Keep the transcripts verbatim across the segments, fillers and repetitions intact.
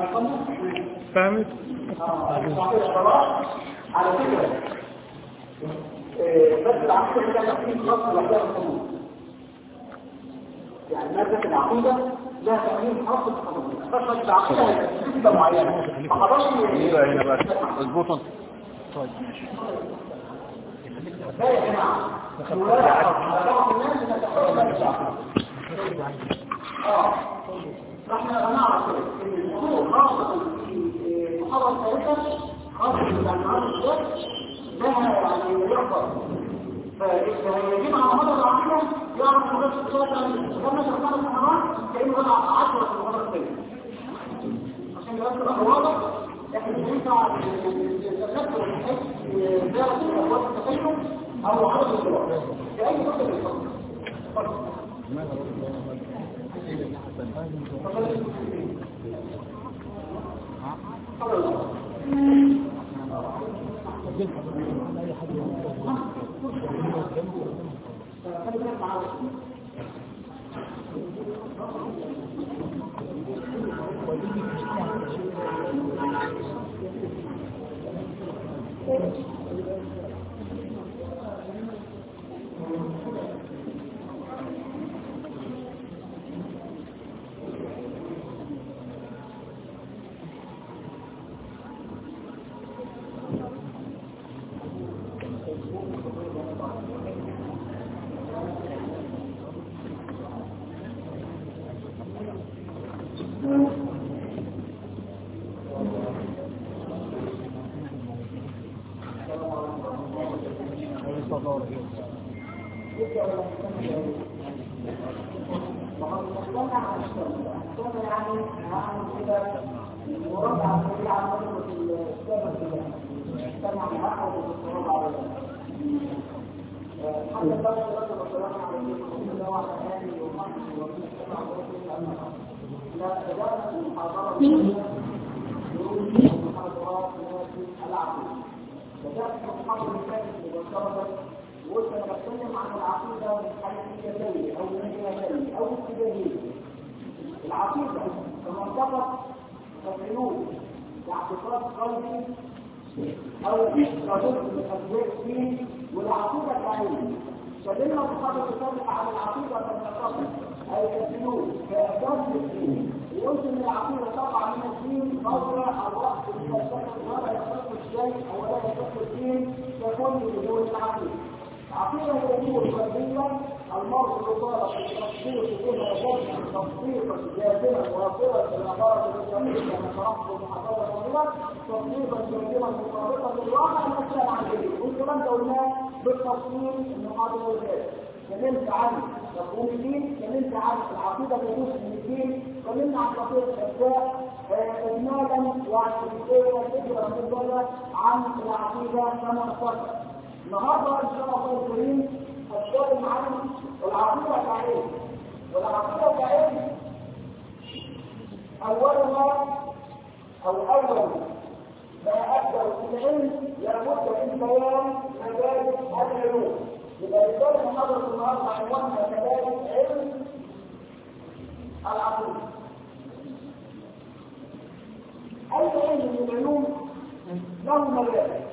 فهمت؟ على فكرة بس العقيدة كده تقسيم خاص لوحدها بالقانون. يعني مادة العقيدة لها تقسيم خاص بالقانون. بس العقيدة هي تقسيم معينة. فخلاص يبقى هنا بقى اظبطوا. طيب لا يا جماعة. بعض الناس بتتخيل اه احنا هنعرف ان الامور خاصة في محاضرة ثالثة خاصة بالعنوان الشخص لها يعني يحضر. فإذا يجب على مدى العقيدة يعرف مدى الشخص لما تختار الحضارات كأنه بضع عشرة في المحاضرة الثالثة. عشان يبقى الأمر واضح لكن ينفع التذكر من حيث زيارة الأبواب التخيل أو عدد الدراسات في أي نقطة من الفضل. وقلت انا بتكلم عن العقيده من حيثيتين او منهجين او اتجاهين. العقيده كما اتفق تفعلون باعتقاد قلبي او رجل من اجزاء الدين والعقيده العلميه. كلمنا في محاضره السابقه عن العقيده كما اتفق اي تفعلون كاساس الدين. وقلت ان العقيده تقع من الدين موضع الوقت الفلسفه ولا يخص الشيء او لا يخص الدين ككل بدون العقيده. عقيدة الأمور الفردية المرء يطالب بتصديق بها جزءا تصديقا جازما واصلا بالعبارة الإسلامية كما شرحت في المحاضرة الماضية تصديقا جازما مطابقا للواقع الأشياء العقلية. والكلام ده قلناه بالتفصيل المحاضرة الأولى. اتكلمت عن مفهوم الدين، اتكلمت عن العقيدة جزء من الدين، اتكلمنا عن قضية الأجزاء إجمالا وعشرية فكرة مجملة عن العقيدة كما اتفق. النهارده ان شاء الله الكريم هتكلم عن العقيده كعلم. والعقيده كعلم اولها او اول ما ابدا في العلم لابد من بيان مدارس العلوم. يبقى رساله محاضره النهارده عنوانها مدارس علم العقيده. اي علم من العلوم له مدارس.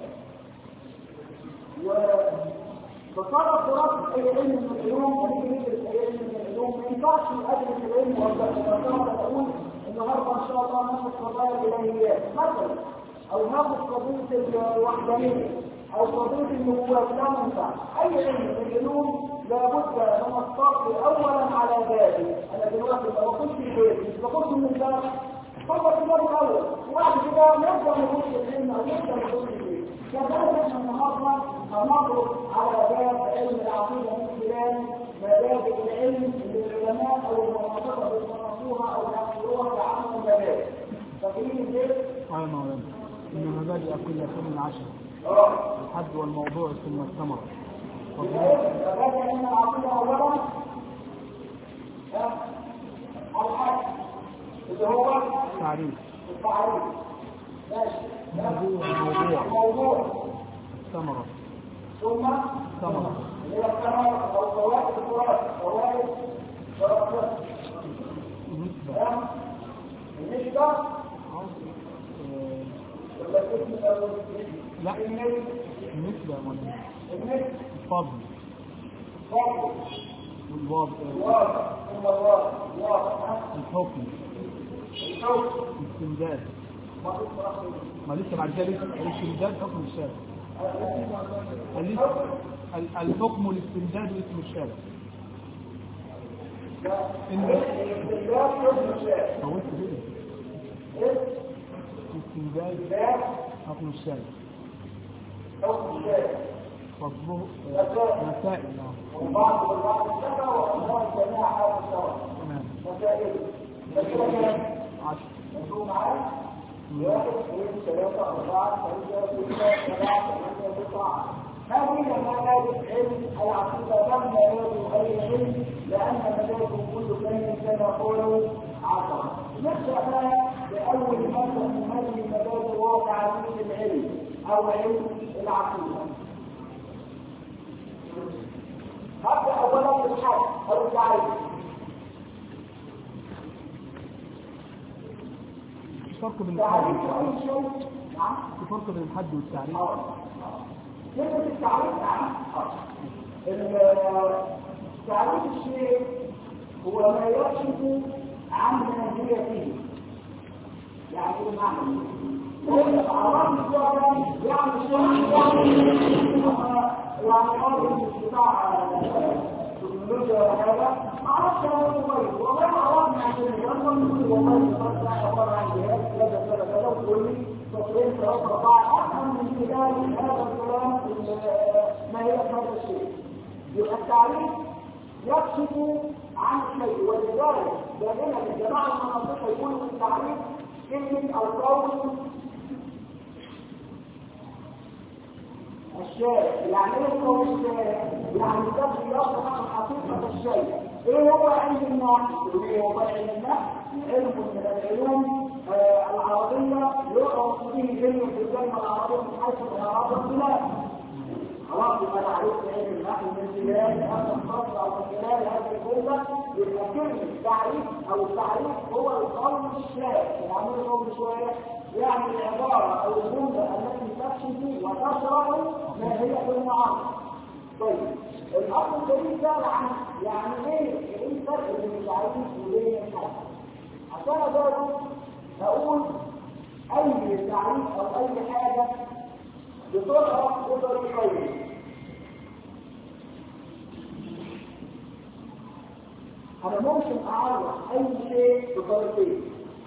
وتصرف دراسة أي علم من العلوم ونيجي ندرس أي علم من العلوم ما ينفعش أدرس العلم وأنا أقول النهارده إن شاء الله ناخد قضايا الإلهيات مثلا أو ناخد قضية الوحدانية أو قضية النبوات. لا ينفع. أي علم من العلوم لابد من الصبر أولا على ذلك. أنا دلوقتي ما بخش في البيت مش بخش من الباب فقط في الباب الأول وبعد كده نبدأ نخش العلم أو نبدأ نخش في البيت. كذلك احنا النهارده هنضرب على باب علم العقيده من خلال مبادئ العلم اللي العلماء او المناطق بيصنفوها او يعملوها بعمل مبادئ. فاكرين ازاي؟ ايوه مولانا. ان مبادئ كل فن عشرة. اه الحد والموضوع ثم الثمره. مبادئ علم العقيده اولا الحد اللي هو تعريف. التعريف. ماشي. الموضوع. الموضوع. الثمره. ثم ثمره. اللي هي الثمره او فوائد الفوائد فوائد دراسات. النسبه لا النسبة ولا النسبة الفضل فضل والوضع الواقع ثم الواقع الواقع الحكم الحكم الاستمداد ما تفرق ما لسه بعد كده لسه الاستمداد حكم الشارع الحكم والاستمداد واسم الشارع الاستمداد حكم الشارع فوت كده الاستمداد حكم الشارع حكم الشارع فضله مسائل وبعض البعض الشرع وأنواع جميع هذا الشرع تمام مسائل مسائل عشر مفهوم معايا؟ واحد اثنين ثلاثة أربعة خمسة ستة سبعة ثمانية تسعة هذه مجالس علم العقيدة لم يجوز أي علم لأن مجالس كل فن كما قالوا عشرة نبدأ بقى بأول مادة من هذه المجالس وهو تعريف العلم أو علم العقيدة. هبدأ أولا بالحد أو التعريف. الفرق بين الحد تعريف والتعريف أي شيء نعم الفرق بين الحد والتعريف كلمة التعريف نعم تعريف الشيء هو ما يكشف عن منزلته يعني ايه معنى كل أعراض الشيء يعني شيء يعني قابل استطاع التكنولوجيا وهذا معرفش هذا كويس والله عرفنا عشان نجرب والله يفرق عبارة عن جهاز كذا كذا كذا وتقول لي تصوير ثلاث رباع أفهم من خلال هذا الكلام ما هي هذا الشيء. يبقى التعريف يكشف عن شيء ولذلك دائما الجماعة المناطق يقولوا في التعريف كلمة أو قول الشارع يعني ايه هو الشارع؟ يعني ده بيوضح عن حقيقة الشيء. ايه هو علم النحو؟ ايه هو علم النحو؟ علم من العلوم آه العربية يعرف به علم في الكلمة العربية من حيث الإعراب والبلاد. خلاص يبقى انا عرفت علم النحو من خلال هذا الفصل او من خلال هذه الجملة يبقى كلمة تعريف او التعريف هو القول الشارع. يعني ايه قول الشارع؟ يعني العبارة او الجملة التي تكشف وتشرح ما هي في المعارض. طيب الأمر الجديد ده عن يعني ايه ايه الفرق بين التعريف وبين الحد؟ عشان اقدر اقول اي تعريف او اي حاجة بتعرف بطريقين. انا ممكن اعرف اي شيء بطريقين.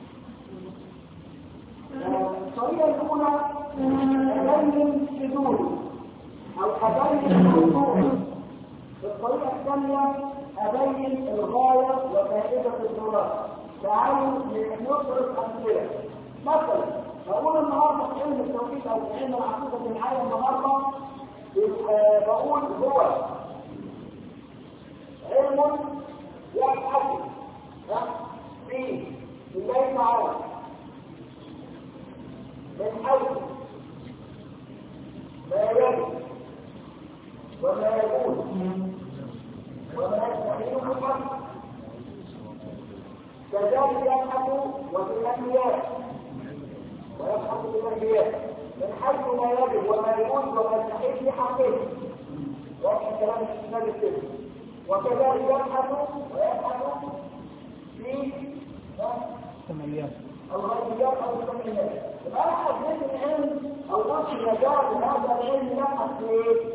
الطريقة الأولى أبين حدوده أو أبين موضوعه. الطريقة الثانية أبين الغاية وفائدة الدراسة. تعالوا نضرب أمثلة. مثلا بقول النهارده في علم التوحيد أو في علم العقيدة العالم النهارده بقول هو علم يبحث فيه الله تعالى من حيث ما يجب وما يجوز وما يستحيل الحق كذلك يبحث وفي الأنبياء ويبحث في الأنبياء من حيث ما يجب وما يجوز وما يستحيل في حقه وفي كلام الإسلام السلم وكذلك يبحث ويبحث في الثمانيات الغيبيات أو الثمانيات. الآن حديث العلم أو وصف مجال هذا العلم يبحث في إيه؟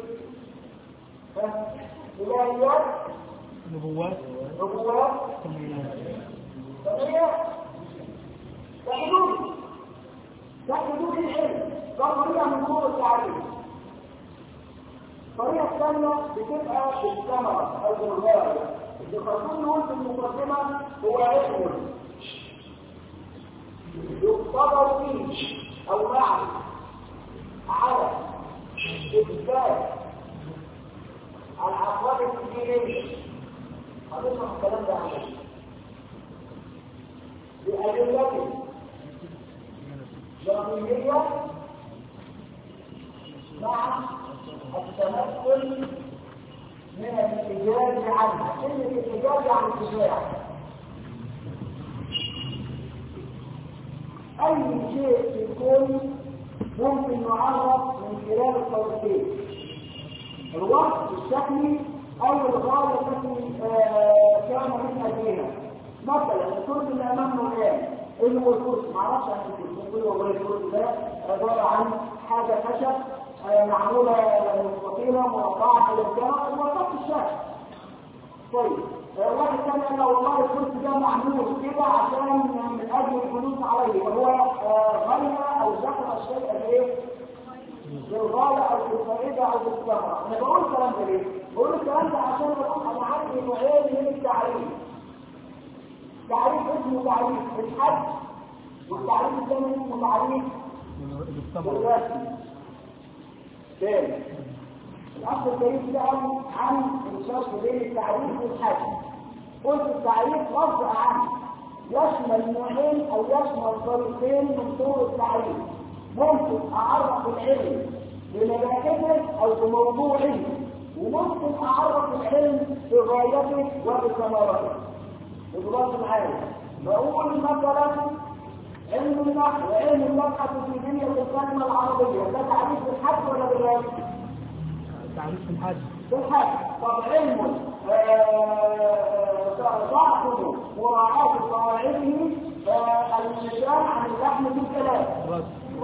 إلهيات نبوات نبوات ثمانيات ثمانيات تحدود تحدود العلم ده طريقة من طرق التعريف. الطريقة الثانية بتبقى بالثمرة أو بالغاية. اللي خاصين نقول في المقدمة هو علم يقتضى فيه أو معه على إثبات العقائد الدينية. هنشرح الكلام ده عنه بأدلة ضرورية مع التمثل من الإجاز عنها. كلمة الإجاز عن الدفاع أي شيء يكون ممكن نعرف من خلال الطريقتين، الوصف الشكلي او الغايه التي كان من اجلها. مثلا الكرسي اللي امامنا الان ايه هو الكرسي؟ ما اعرفش عن الكرسي، ممكن والله الكرسي ده عباره عن حاجه خشب معموله مستطيله مربعه بالجنب ووصف الشكل. طيب واحد ثاني قال له والله الكرسي ده معمول كده عشان من اجل الجلوس عليه، وهو غير او ذكر الشيء الايه؟ بالغايه او بالفائده او بالثمره. انا بقول الكلام ده ليه؟ بقول الكلام ده عشان انا عندي نوعين من التعريف. تعريف اسمه تعريف الحد، والتعريف الثاني اسمه تعريف الرسم. ثاني الأصل الكريم سأل عن الفرق بين التعريف والحد. قلت التعريف لفظ عام يشمل نوعين أو يشمل طريقين من طرق التعريف. ممكن أعرف العلم بنباتته أو بموضوعه، وممكن أعرف العلم بغايته وبثمرته. وبرضه معايا بقول مثلا علم النحو وعلم المبحث في بنية الكلمة العربية، ده تعريف بالحد ولا بالرسم؟ تعريف بالحد. بالحد. طب علم ضعفه مراعاة قواعده اللسان عن اللحن في الكلام. رسم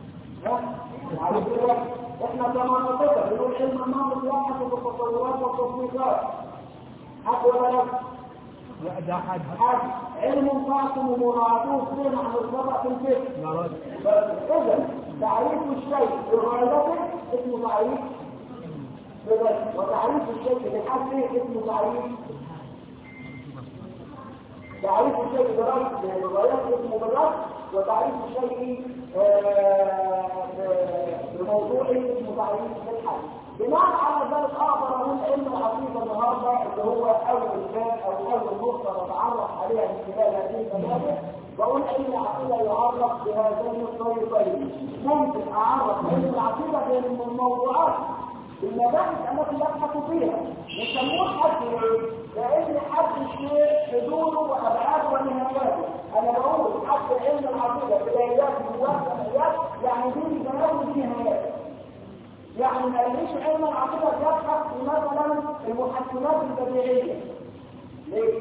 رسم. احنا كما نطق بنقول علم النحو يبحث بالتطورات والتصنيفات. حد ولا لا؟ لا ده حد. حد. علم فاصل ومراعاته سين عن الخطأ في الفكر. لا رسم. إذا تعريف الشيء بغايته اسمه تعريف بالرسم، وتعريف الشيء بالحد اسمه تعريف تعريف الشيء بغايته اسمه بالرسم، وتعريف الشيء بموضوعه اسمه تعريف بالحد. بناء على ذلك اقدر اقول علم العقيده النهارده اللي هو اول باب او اول نقطه نتعرف عليها من خلال هذه المبادئ، بقول علم العقيده يعرف بهذين الطريقين. ممكن اعرف علم العقيده بين الموضوعات المباحث التي يبحث فيها، يسموه حد ليه؟ لان حد الشيء حدوده وابعاده ونهاياته. انا بقول حد علم العقيده بدايات ونهايات، يعني دي بدايات ودي نهايات. يعني ما يجيش علم العقيده يبحث في مثلا المحسنات البديهيه. ليه؟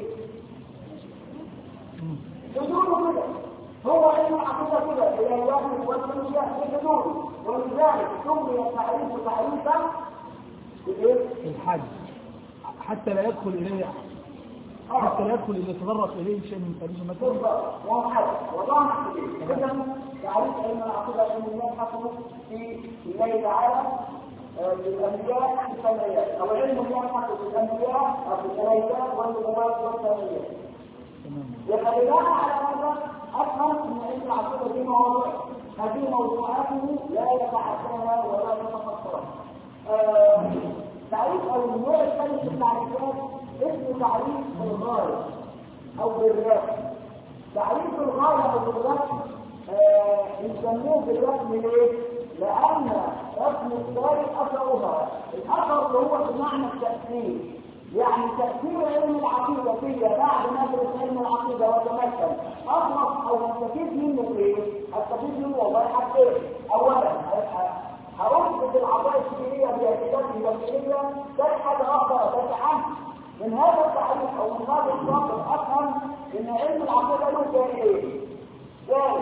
حدوده كده. هو علم العقيده كده بدايات والنهايات في حدوده، ولذلك سمي التعريف تعريفا الحد حتى لا يدخل اليه حتى لا يدخل الى يتطرق اليه شيء من تعريف المثل. بالضبط. وهو حد وضعنا اذا تعريف علم العقيده انه يبحث في الله تعالى بالانبياء والسماوات، او علم يبحث في الانبياء او في الملائكه والنبوات والسماوات. وخلينا على هذا افهم ان علم العقيده دي مواضيع، هذه موضوعاته لا يتعداها ولا يتخطاها. آه تعريف او النوع الثالث من التعريفات اسمه تعريف بالغايه او بالرسم. تعريف الغايه او بالرسم يسموه بالرسم ليه؟ لان رسم الطريق اثرها، الاثر اللي هو بمعنى التاثير، يعني تاثير علم العقيده فيا بعد ما ادرس علم العقيده وتمكن اخلص او استفيد منه ايه؟ استفيد منه والله حاجتين. اولا هأثبت العقائد الدينيه باعتقادي والدينيه، ثاني حاجه اقدر ادافع عنها. من هذا التعريف او من هذا النظر افهم ان علم العقيده له جانبين، جانب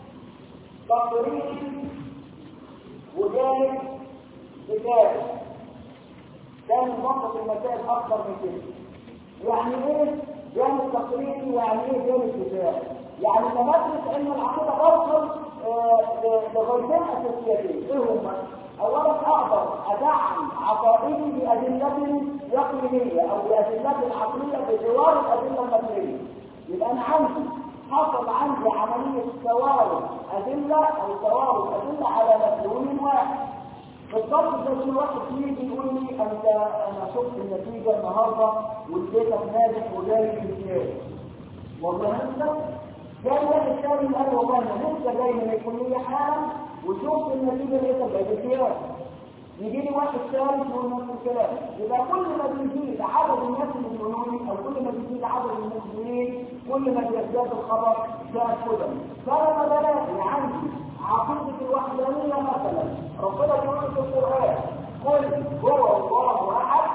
تقريري وجانب كتابي. كان منطق المسائل اكثر من كده. يعني ايه جانب تقريري ويعني ايه جانب كتابي؟ يعني لما ادرس علم العقيده اوصل لغايتين اساسيتين. ايه هما؟ اولا اقدر ادعم عقائدي بادله يقينيه او بادله عقليه بجوار الادله النقليه. يبقى انا عندي حصل عندي عمليه توارد ادله او توارد ادله على مدلول واحد. بالضبط زي كل واحد يجي يقول لي انت انا شفت النتيجه النهارده والبيتك ناجح وجاي في الامتياز. والله انت جاي واحد ثاني قال والله انا لسه جاي من الكليه حالا وشفت النتيجه لقيتها جاي في الامتياز. يجي لي واحد ثالث يقول نفس الكلام. يبقى كل ما بيزيد عدد الناس المؤمنين او كل ما بيزيد عدد المسلمين كل ما بيزداد الخبر تأكدا. فلما بلاقي عندي عقيدة الوحدانية مثلا ربنا بيقول في القرآن قل هو الله أحد،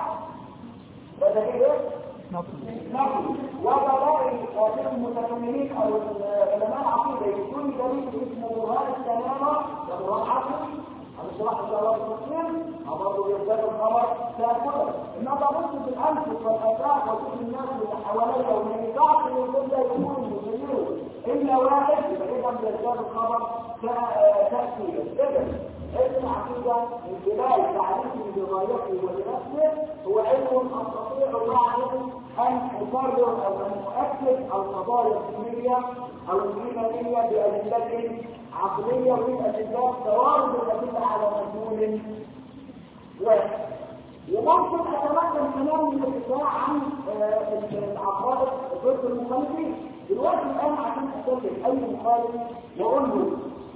بدأ ايه؟ نقل. وبلاقي في المتكلمين او علماء العقيده يكون دليل اسمه برهان السلامه وبرهان عقلي على شرح الله المسلم او برضه يزداد الخبر تاكلا. انما ببص في الانفس والافاق وكل الناس اللي حواليا وما ينفعش ان كل ده يكون يغيره الا واحد، يبقى اذا يزداد الخبر تاثيرا. اذا علم العقيده من خلال تعريفه بغايته ولنفسه هو علم استطيع معه ان اقرر او ان اؤكد القضايا الدينيه او الايمانيه بادله عقليه من ادلات توارد الادله على مجهول واحد. وممكن اتمكن كمان من الدفاع عن العقائد ضد المخالفين. دلوقتي الان عشان اسلم اي مخالف واقول له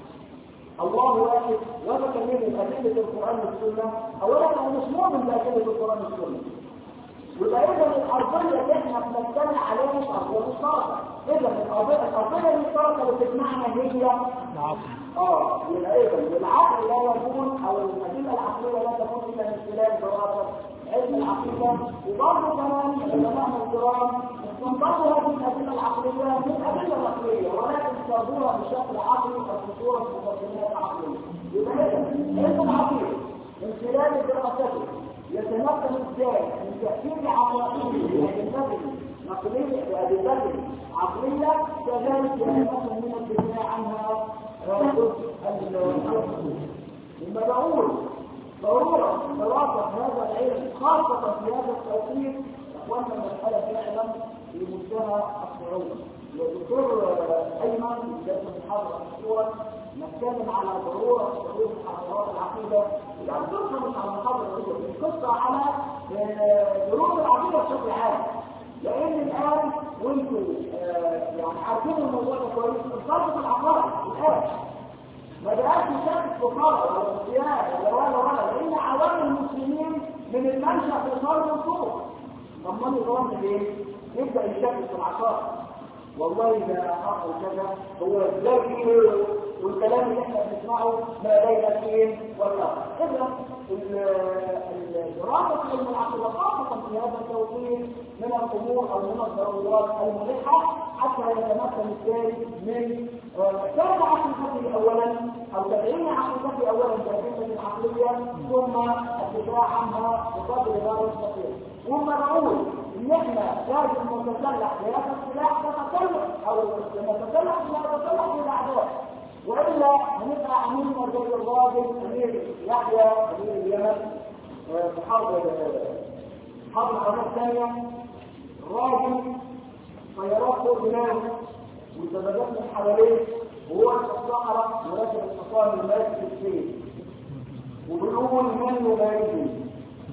الله واحد وبكلمه ادله القران والسنه، اولا انا مش مؤمن بادله القران والسنه، ويبقى اذا الارضيه اللي احنا بنجتمع عليها مش ارضيه مشتركه. اذا الارضيه الارضيه المشتركه اللي بتجمعنا هي العقل. اه يبقى اذا العقل لا يكون او الادله العقليه لا تكون الا من خلال دراسه علم العقيده. وبرضه كمان علماء الكرام استنبطوا هذه الادله العقليه من ادله العقليه ولكن استخدموها بشكل عقلي او بصوره مقدمات عقليه. يبقى اذا علم العقيده من خلال دراسته يتمكن ازاي من تأثير عقائده بأدلته نقلية بأدلته عقلية، كذلك يتمكن من الدفاع عنها جزء العقل. لما بقول ضرورة دراسة هذا العلم خاصة في هذا التوقيت اخواننا المسألة فعلا في منتهى الصعوبة. الدكتور ايمن جالس محاضرة مشهورة نتكلم على ضرورة حدوث محاضرات العقيدة، يعني القصة مش على المحاضرة الأولى، القصة على دروس العقيدة بشكل عام. لأن الآن وانتوا يعني عارفين الموضوع ده كويس، الفرق في العقائد الآن ما بقاش يشارك في فرق ولا صيانة ولا ولا ولا، لأن عوام المسلمين من المنشأ في صار الصوت. طب ما نظام ايه؟ يبدأ يشارك في العقائد. والله ده حصل كذا، هو ازاي والكلام اللي احنا بنسمعه ما بين الدين والله. اذا دراسه علم العقيده خاصه في هذا التوقيت من الامور او من الضرورات الملحه حتى يتمكن الثاني من كون عقيدته اولا او تدعيم عقيدته اولا بالادله العقليه ثم الدفاع عنها بقدر ما يستطيع. وما نقول ان احنا لازم نتسلح بهذا السلاح نتسلح او نتسلح بهذا السلاح بالاعداء، والا هنبقى عاملين زي الراجل امير يحيى امير اليمن في حرب حرب العالميه الثانيه، الراجل طيارات فوق دماغه والزبادات من حواليه وهو في الصحراء وراكب الحصان الماسك في السيف وبيقول من يباركني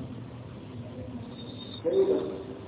كده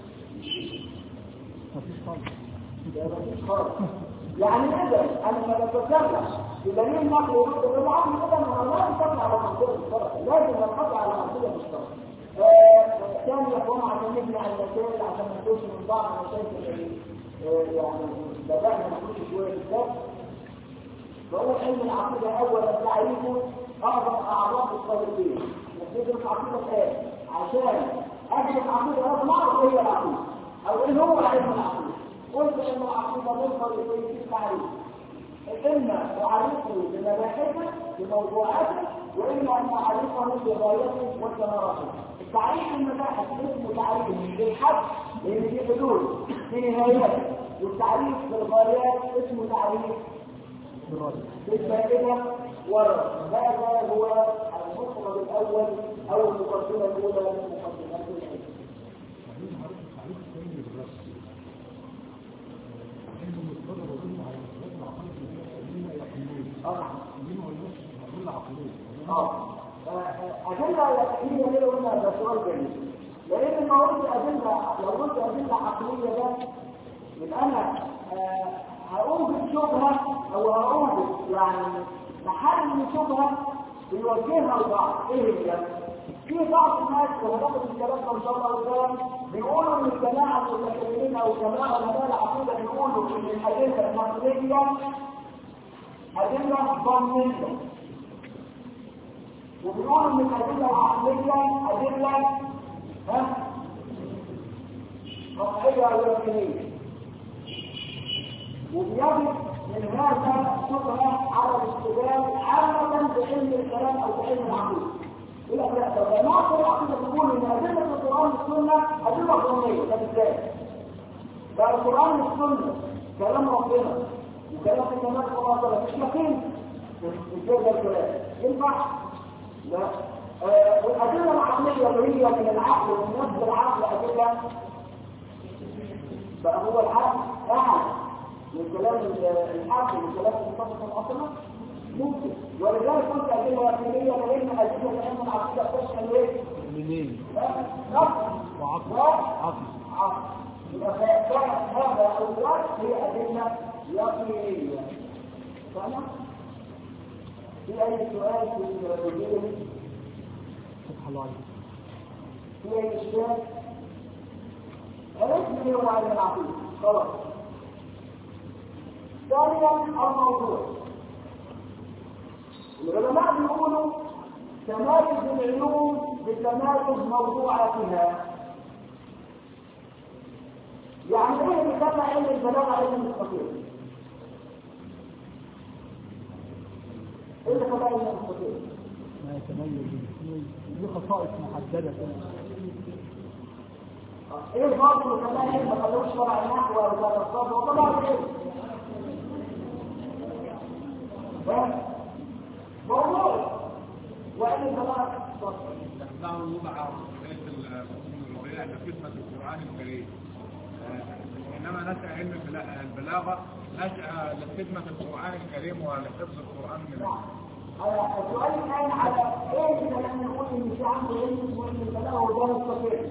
مفيش خالص. مفيش خالص. يعني اذا انا ما بتكلم بدليل نقل ورد بالعقل كده ما لا نقطع على منطقه الشرع، لازم نقطع على منطقه الشرع. ثاني يا اخوان عشان نبني على المسائل عشان ما نخش من بعض المشاكل يعني بدانا نخش شويه بالذات. بقول علم العقيده اولا تعريفه اعظم اعراض الصالحين. ندرس عقيده ايه؟ عشان ادرس عقيده لازم اعرف ايه هي العقيده او ايه هو علم العقيده. قلت ان العقيده منفرد في التعريف، اما اعرفه بمباحثه بموضوعاته واما ان اعرفه بغايته وثمراته. التعريف المباحث اسمه تعريف بالحد لان في حدود في نهايات، والتعريف بالغايات اسمه تعريف بالفائده والرد. هذا هو المفرد الاول او المقدمه الاولى من مقدمات العلم. أدلة يقينية ليه قلنا ده سؤال جميل، لأن ما قلت أدلة لو قلت أدلة عقلية ده يبقى أنا هأوجد شبهة أو هأوجد يعني محل شبهة بيوجهها البعض. إيه هي؟ في بعض الناس وهناخد الكلام ده ان شاء الله قدام بيقولوا ان الجماعه المتكلمين او الجماعه علماء العقيده بيقولوا ان الادله النقليه ادله ظنيه، وبيقولوا ان الادله العقليه ادله ها قطعيه او يقينيه، وبيجب من هذا شبهه على الاستدلال عامه بعلم الكلام او بعلم العقيده. يقول لك لا ده جماعه العقيده بتقول ان ادله القران والسنه ادله ظنيه، ده ازاي؟ ده القران والسنه كلام ربنا وكلام النبي صلى الله عليه وسلم مش يقين، ازاي ده الكلام؟ ينفع؟ لا. آه والادله العقليه اللي هي من العقل ومن نفس العقل ادله بقى هو العقل اعلى من كلام الحق ومن كلام المصطفى الاصلا ممكن، ولذلك قلت ادله يقينيه لان ادله العلم العقيده تشمل ايه؟ منين؟ نقل وعقل وعقل عقل يبقى كانت هذا الاول هي ادله يقينيه. تمام؟ في اي سؤال في الفيديو؟ فتح الله عليك. في اي اشكال؟ عرفت ليه هو علم العقيده؟ خلاص. ثانيا الموضوع. العلماء بيقولوا تمايز العلوم بتمايز موضوعاتها. يعني ايه اللي كان علم البلاغه علم المستقيم؟ ايه اللي كان علم المستقيم؟ ما يتميز دي خصائص محدده كده. ايه برضه اللي كان علم ما خلوش شرع النحو ولا الصبر وطبعا ايه؟ موضوع وعلم البلاغه نحن نوضع في الربيع لخدمة القرآن الكريم، إنما نشأ علم البلاغة نشأ لخدمة القرآن الكريم ولحفظ القرآن من السؤال كان على ايه اللي لما نقول ان في عنده علم اسمه علم البلاغه وده مستقيم؟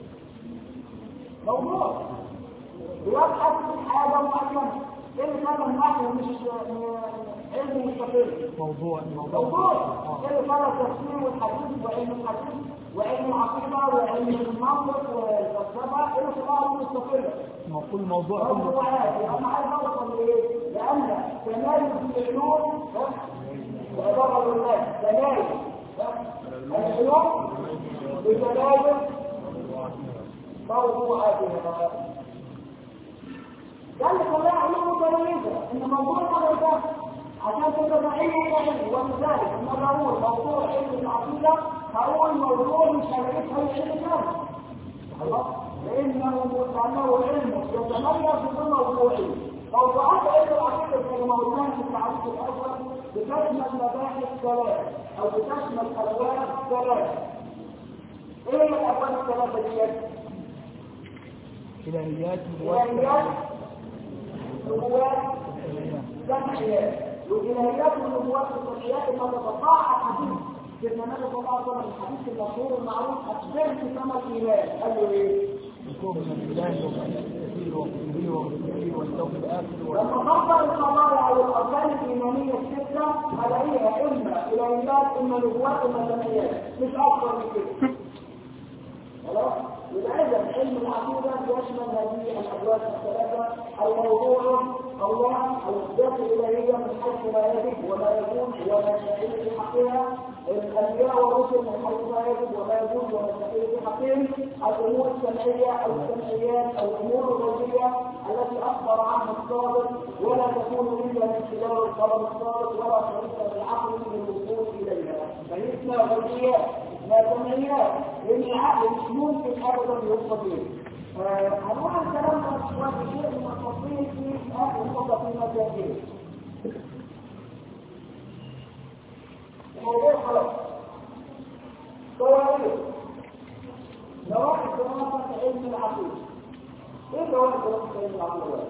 موضوع بيبحث في حاجه معينه، ايه اللي كان النحو مش علم مستقيم؟ موضوع موضوع ايه اللي كان التفسير والحديث وعلم الحديث وعلم العقيده وعلم المنطق والفلسفه ايه اللي كان مستقله؟ كل موضوع كله موضوعات. انا عايز اوصل لايه؟ لان تمايز العلوم وعباره الله تمايز العلوم بتمايز موضوعاتها. ده اللي خلاها علوم متميزه، ان موضوع هذا ده عشان كده بعيد علم. ولذلك لما بقول موضوع علم العقيده هقول موضوع مش هلاقيه في علم ثاني، خلاص؟ لانه لانه علم يتميز بموضوعه. موضوعات علم العقيده زي ما قلنا في التعريف الاول بتشمل مباحث ثلاث او بتشمل ابواب ثلاث. ايه الابواب الثلاثه ديت؟ الهيات الهيات نبوات سمعيات. والالهيات والنبوات والسمعيات اللي تتضاعف حديث سيدنا النبي صلى الله عليه وسلم الحديث المشهور المعروف اخبرني كما الايمان. قال له ايه؟ تؤمن بالله وملائكته وكتبه ورسله واليوم الاخر. لما تفضل القضايا او الاركان الايمانيه السته هلاقيها اما الهيات اما نبوات اما سمعيات، مش اكثر من كده. خلاص؟ يبقى اذا علم العقيده يشمل هذه الابواب الثلاثه: الموضوع الله او الذات الالهيه من حيث ما يجب وما يكون وما يستحيل في حقها، الانبياء والرسل من حيث ما يجب وما يجوز وما يستحيل في حقهم، الامور السمعيه او السمعيات او الامور الغيبيه التي اخبر عنها الصادق ولا تكون الا من خلال الخبر الصادق ولا طريق للعقل من الوصول اليها. فهي غيبيات لا سمعيات، لان العقل مش ممكن ابدا يوصل اليه. هنروح الكلام ده شويه شيء من التفصيل في اخر نقطه في المسائل. الموضوع خلاص. قوانين نواحي دراسه علم العقيده. ايه نواحي دراسه علم العقيده؟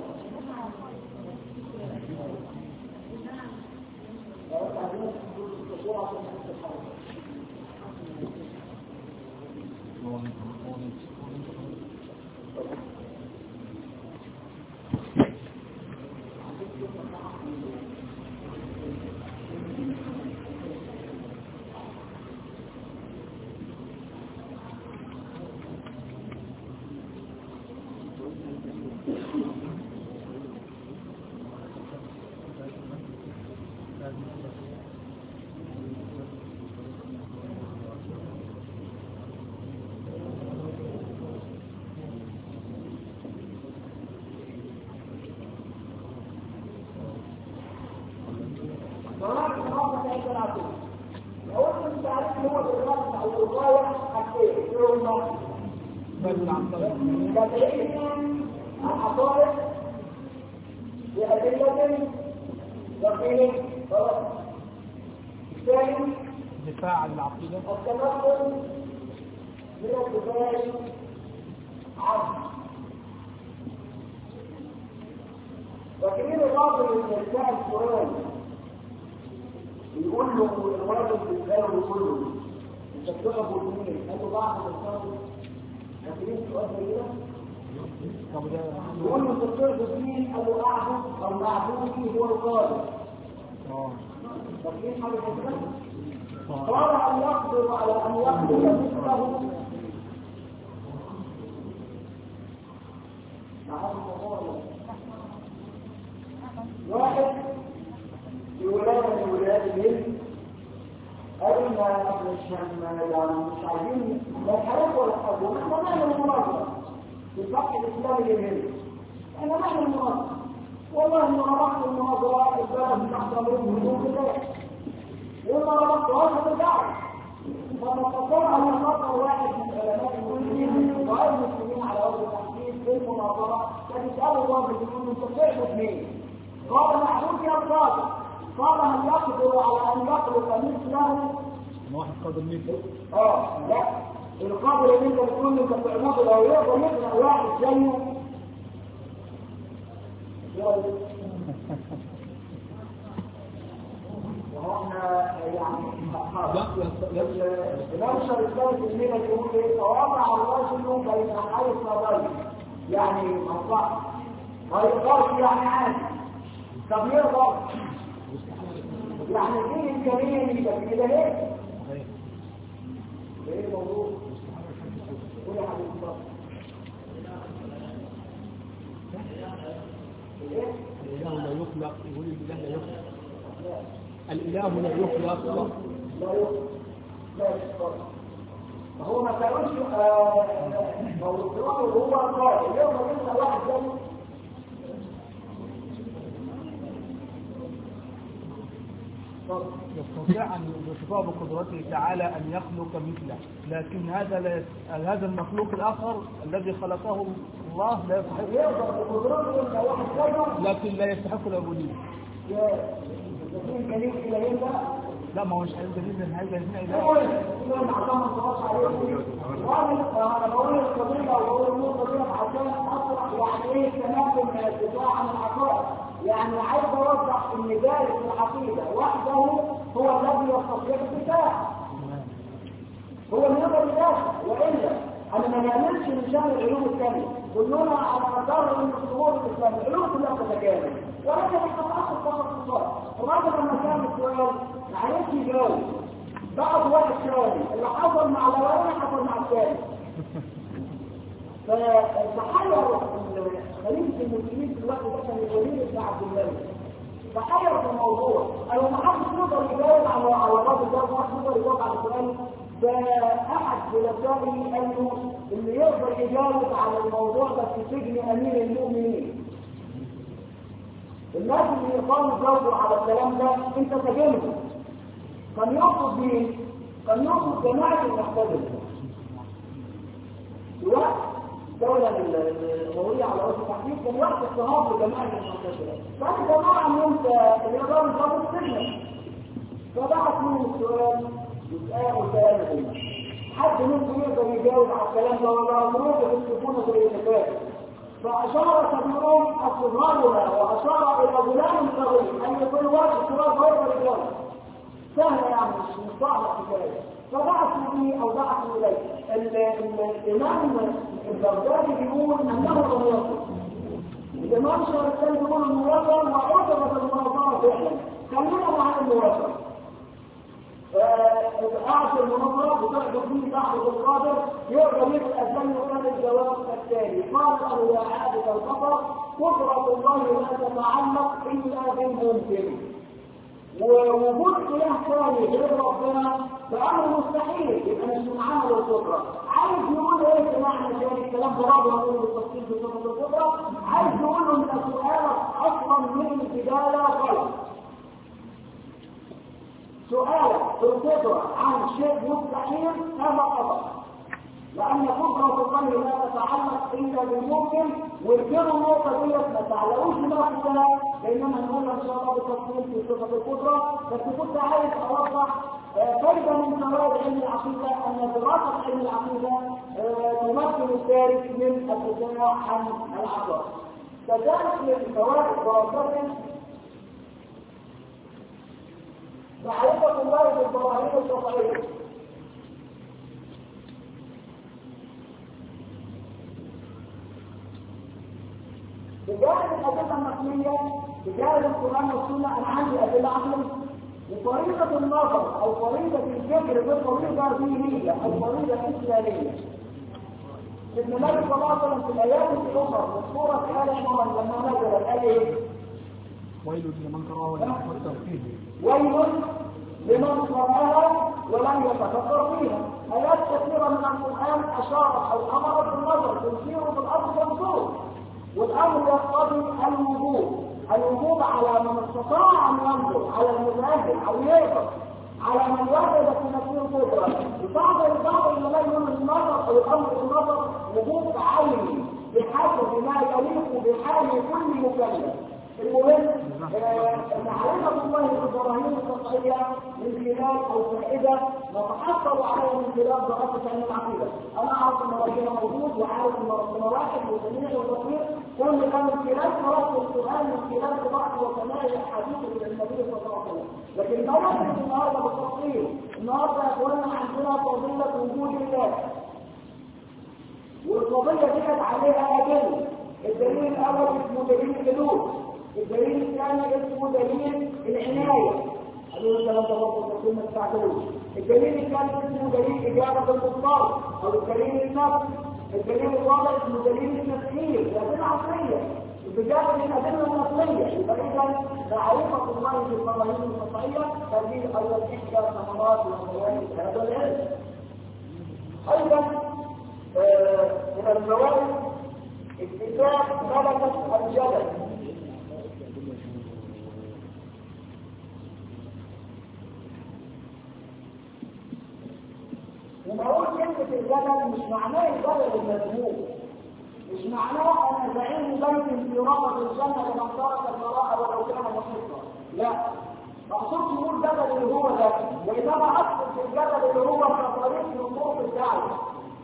دفاع عن العقيدة. التمكن من الدفاع عنه. وكثير الراجل من الدفاع القرآن يقول له الراجل بالبال ويقول له انت بتقف وتمين قال له بعض الصوت فاكرين سؤال زي كده؟ يقول له انت بتقف مين؟ قال له اعبد او معبودي هو القادر. فاكرين حاجه زي كده؟ قال ان يقدر على ان يقدر مثله واحد في ولايه من ولايات الهند قالوا ما مش يعني مش عايزين لا الحرب ولا الحرب احنا نعمل مناظره في الفتح الاسلامي للهند احنا نعمل مناظره والله ما رحت المناظرات البلد تحت امرهم بدون كده وما ربطت واحد الدعوة فما استطاع أن يخطر واحد من علماء المسلمين وغير المسلمين على وجه التحديد في المناظرة فتسأله الراجل يقول له انت بتعبد مين؟ قال معبود يا القادر. قال هل يقدر على أن يخلق مثله؟ واحد قادر مثله؟ اه لا القادر اللي انت بتقول له انت بتعبده لو يقدر يخلق واحد زيه واحنا يعني الانشر الثالث الليله يقول ايه فوضع الرجل بين حي الصدرين يعني مصلحه ما يقدرش يعني عادي طب يقدر يعني دي امكانيه ليك كده ليه؟ ايه الموضوع؟ قول يا حبيبي الصبر الاله لا يخلق يقول الاله لا يخلق الإله لا يخلق لا يخلق لا يخلق هو ما كانوش موضوعه وهو قائل اليوم ما واحد زيه يستطيع أن يصفه بقدرته تعالى أن يخلق مثله لكن هذا لا هذا المخلوق الآخر الذي خلقه الله لا يستحق لكن لا يستحق العبودية. لا ما هو مش عايز دليل من هذا هنا إلى أنا بقول القضية وبقول القضية عشان أطرح يعني إيه التمكن من الدفاع عن العقائد يعني عايز أوضح إن ذلك العقيدة وحده هو الذي يستطيع الدفاع هو اللي يقدر يدافع وإلا أنا ما نعملش من شأن العلوم الثانية كلنا على مدار من الظهور الإسلامي العلوم كلها تتكامل ولكن التفاصيل التفاصيل الراجل لما كان السؤال معلش يجاوب بعض واحد ثاني اللي حصل مع الاولاني حصل مع الثاني فتحير خليفه المسلمين في الوقت ده كان الوليد بن عبد الملك تحير في الموضوع قالوا ما حدش يقدر يجاوب على على الراجل ده ما حدش يقدر يجاوب على السؤال فاحد خلفائه قال له اللي يقدر يجاوب على الموضوع ده في سجن امير المؤمنين الناس اللي يقدروا يجاوبوا على الكلام ده انت سجنهم كان يقصد مين؟ كان يقصد جماعة المحتدل الوقت دولة الأموية على وجه التحديد كان وقت اضطهاد لجماعة المحتدل كان جماعة من انت اللي يقدروا يجاوبوا السجن فبعت منهم السؤال يسألوا سؤالهم حد منكم يقدر يجاوب على الكلام ده ولا أمروه يكتبونه زي اللي فات فأشار كبيرهم أصغرنا وأشار إلى غلام صغير أن يكون واحد صغير غير رجال سهل يعني مش صعب الحكاية فبعثوا به أو بعثوا إليه الإمام البغدادي بيقول أنه لم يصل الإمام الشرقي بيقول أنه وصل وعتبت المناظرة فعلا خلينا مع أنه وصل قاعد المناظرة بتحدث به بعض القادر يقدر يسأل من وكان الجواب التالي قال له يا عابد الخطر قدرة الله لا تتعلق إلا بالممكن ووجود اله ثاني غير ربنا ده امر مستحيل، يبقى مش من عمل القدره. عايز يقول ايه سمعنا كان الكلام ده راضي يقول بالتفصيل في صفه القدره، عايز يقول له ان سؤالك اصلا من البدايه غلط. سؤالك في القدره عن شيء مستحيل هذا خطا، لأن قدرة الله لا تتعلق إلا بالممكن، والكلمة النقطة ديت ما تعلقوش بنفسها، بينما نقول إن شاء الله بتفصيل في صفة القدرة. بس كنت عايز أوضح فايدة من فوائد علم العقيدة، أن دراسة علم العقيدة تمثل الثالث من الدفاع عن العقائد. كذلك من فوائد دراسته معرفة الله بالبراهين الشرعية. بجانب الأدلة النقلية، بجانب القرآن والسنة، أنا عندي أدلة عقلية، وطريقة النظر أو طريقة الفكر بطريقة دينية أو طريقة إسلامية. ابن النبي صلى الله عليه وسلم في الآيات الأخرى من سورة آل عمران لما نزل الآية ويل لمن قرأها ولم يتفكر فيه. ويل لمن قرأها ولم يتفكر فيها. آيات كثيرة من القرآن أشارت أو أمرت بالنظر، تنشير في الأرض تنظر، والأمر يقتضي الوجوب، الوجوب على من استطاع أن ينظر، على المتأهل أو يقدر، على من وجد في نفسه القدرة. وبعض البعض اللي لا يقول النظر أو الأمر بالنظر وجوب عيني بحسب ما يليق بحال كل مكلف. المهم معرفة الله بالبراهين القطعية من خلال أو فائدة نتحصل عليها من خلال دراسة علم العقيدة. أنا أعرف أن ربنا موجود وعارف أن ربنا واحد وسميع وبصير، كل ده من خلال قراءة القرآن، من خلال قراءة وسماع الأحاديث للنبي صلى الله عليه وسلم. لكن ما يحدث النهارده بالتفصيل، النهارده يا إخواننا عندنا قضية وجود الله، والقضية دي كانت عليها أدلة. الدليل الأول اسمه دليل الحدود، الدليل الثاني اسمه دليل العناية، قالوا الكلام ده برضه الرسول ما استعجلوش. الدليل الثالث اسمه دليل إجابة المضطر أو الدليل النفسي. الدليل الرابع اسمه دليل التسهيل، الأدلة العقلية، بجانب الأدلة النقلية. يبقى إذا معرفة الله بالبراهين القطعية هذه أيضا إحدى ثمرات وفوائد هذا العلم. أيضا من الفوائد اكتساب ملكة الجدل. لما اقول كلمة الجدل مش معناه الجدل المذموم، مش معناه انا زعيم بيت في رابط الجنة لمن ترك القراءة ولو كان محيطا، لا، مقصود نقول الجدل اللي هو ده، وانما اقصد في الجدل اللي هو كطريق من طرق الدعوة.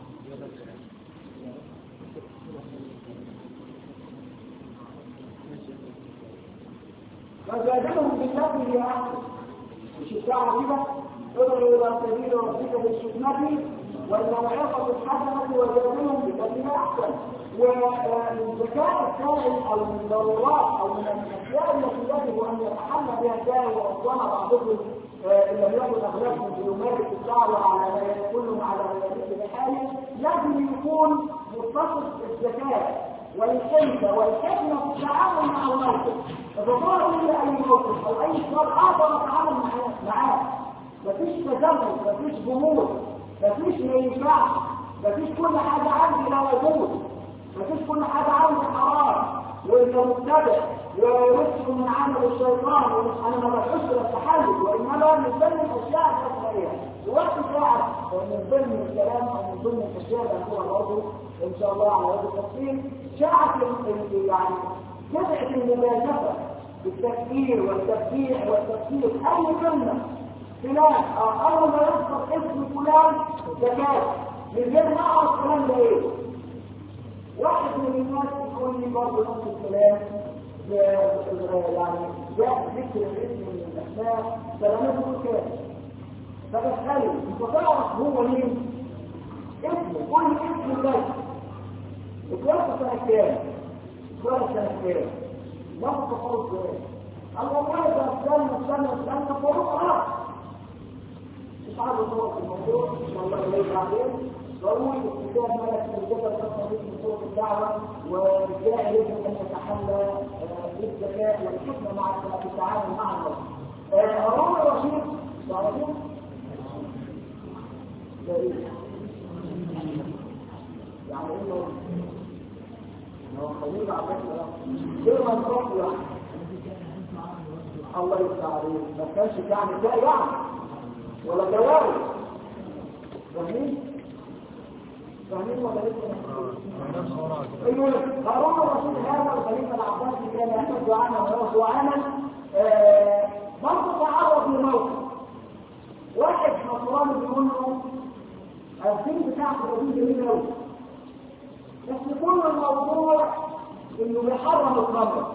فجادلهم بالتي هي احسن، مش الدعوة كده ادعوا الى سبيل ربك بالحكمة والموعظة الحسنة وجادلهم بالتي هي احسن. والذكاء الشرعي او من الضرورات او من الاشياء التي يجب ان يتحلى بها الداعي، وربما بعضكم ان لم يكن اغلبهم بيمارس الدعوه على ما يدلهم على ما يدل بحاله، لازم يكون متصف الذكاء والحنكه والحكمه في التعامل مع الموقف. فبظهر لي اي موقف او اي سؤال اقدر اتعامل معاه، مفيش تزمت، مفيش جمود، مفيش ما ينفعش، مفيش كل حاجه عندي لا يجوز، مفيش كل حاجه عندي حرام وانت مبتدع ويرسل من عمل الشيطان. انا ما بحثش للتحلل، وانما من ضمن الاشياء الاساسيه وقت ساعه من ضمن الكلام او من ضمن الاشياء اللي هنقولها برضه ان شاء الله على وجه التفصيل ساعه يعني بدأت المباشره بالتفكير والتبديع والتفكير. اي كلمه فلان اول ما يذكر اسم فلان ذكاء من غير ما اعرف فلان ده ايه. واحد من الناس يقول لي برضه نفس الكلام، يعني جاء ذكر الاسم من الاسماء سلامته كده، فبسأله انت تعرف هو مين؟ اسمه، قول لي اسم الله. اتولد سنة كام؟ اتولد سنة كام؟ لا تتصرف ازاي؟ قال والله ده استنى استنى استنى فوق خلاص. مش عارف اصور في الموضوع ان شاء الله يلاقي بعدين. ضروري اكتساب ملك الجسد خاصة من طرق الدعوة، والداعي يجب ان يتحلى بالذكاء والحكمة مع التعامل مع الناس. كلمة رفض يعني الله يفتح عليه ما كانش يعني ده يعني ولا جواري فاهمين؟ فاهمين ولا لسه؟ ايوه هارون الرشيد هذا الخليفة العباسي كان يحمد عاما ويرضى عاما برضه تعرض لموقف واحد نصراني بيقول له الدين بتاعته ده دين جميل قوي بس كل الموضوع انه بيحرم الخمر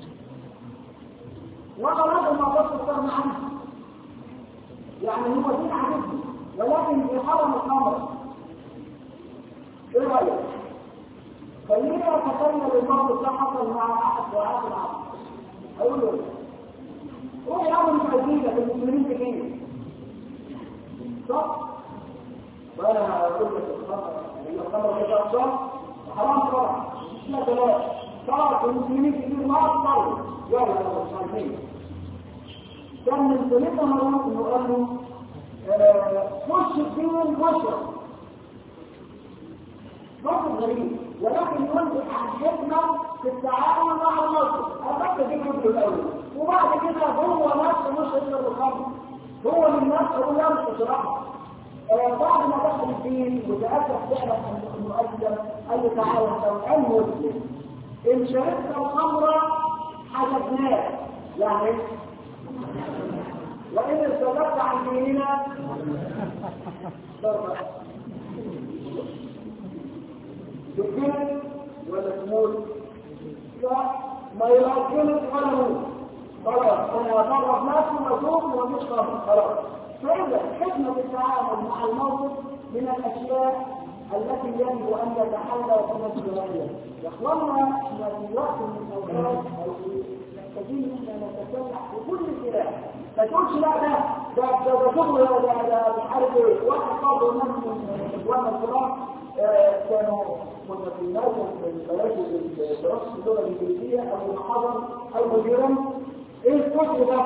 وانا راجل ما اقدرش استغنى عنه يعني هو دين عجبني ولكن بيحرم الخمر ايه رايك؟ خلينا نتخيل الموقف ده حصل مع احد دعاة العصر اقول له روح يا عم مش عايزينك المسلمين كتير صح؟ وانا اقول لك الخمر هي الخمر كده صح؟ حرام صح؟ لا ثلاث صار المسلمين كتير ما اصبروا يلا يا مش عارفين كان من سنتها مرات انه قال له خش الدين بشر موقف غريب ولكن ينبئ عن حكمه في التعامل مع الموقف انا بس دي الجزء الاول وبعد كده هو نفسه مش يشرب الخمر هو من نفسه هو يمشي يشربها بعد ما دخل الدين وتأكد فعلا انه اسلم قال له تعالى انت المسلم ان شربت الخمر حجبناك يعني وان ارتدت عن ديننا ضربك تكون ولا تموت لا ما يمكنك ولا موت خلاص انا ادرب نفسي واشوف ومش خمر خلاص فإذا حكمة التعامل مع الموقف من الأشياء التي يجب أن يتحلى فيها الجوارية. يخلصنا إن في وقت من الأوقات أو في محتاجين إن نتسلح بكل سلاح. ما تقولش لا ده ده ده ده شغل ده ده مش عارف إيه. واحد قال الناس من إخواننا الكرام كانوا كنا في موقف من مراكز دراسة اللغة الإنجليزية أو المحاضر أو مديرا إيه الفصل ده؟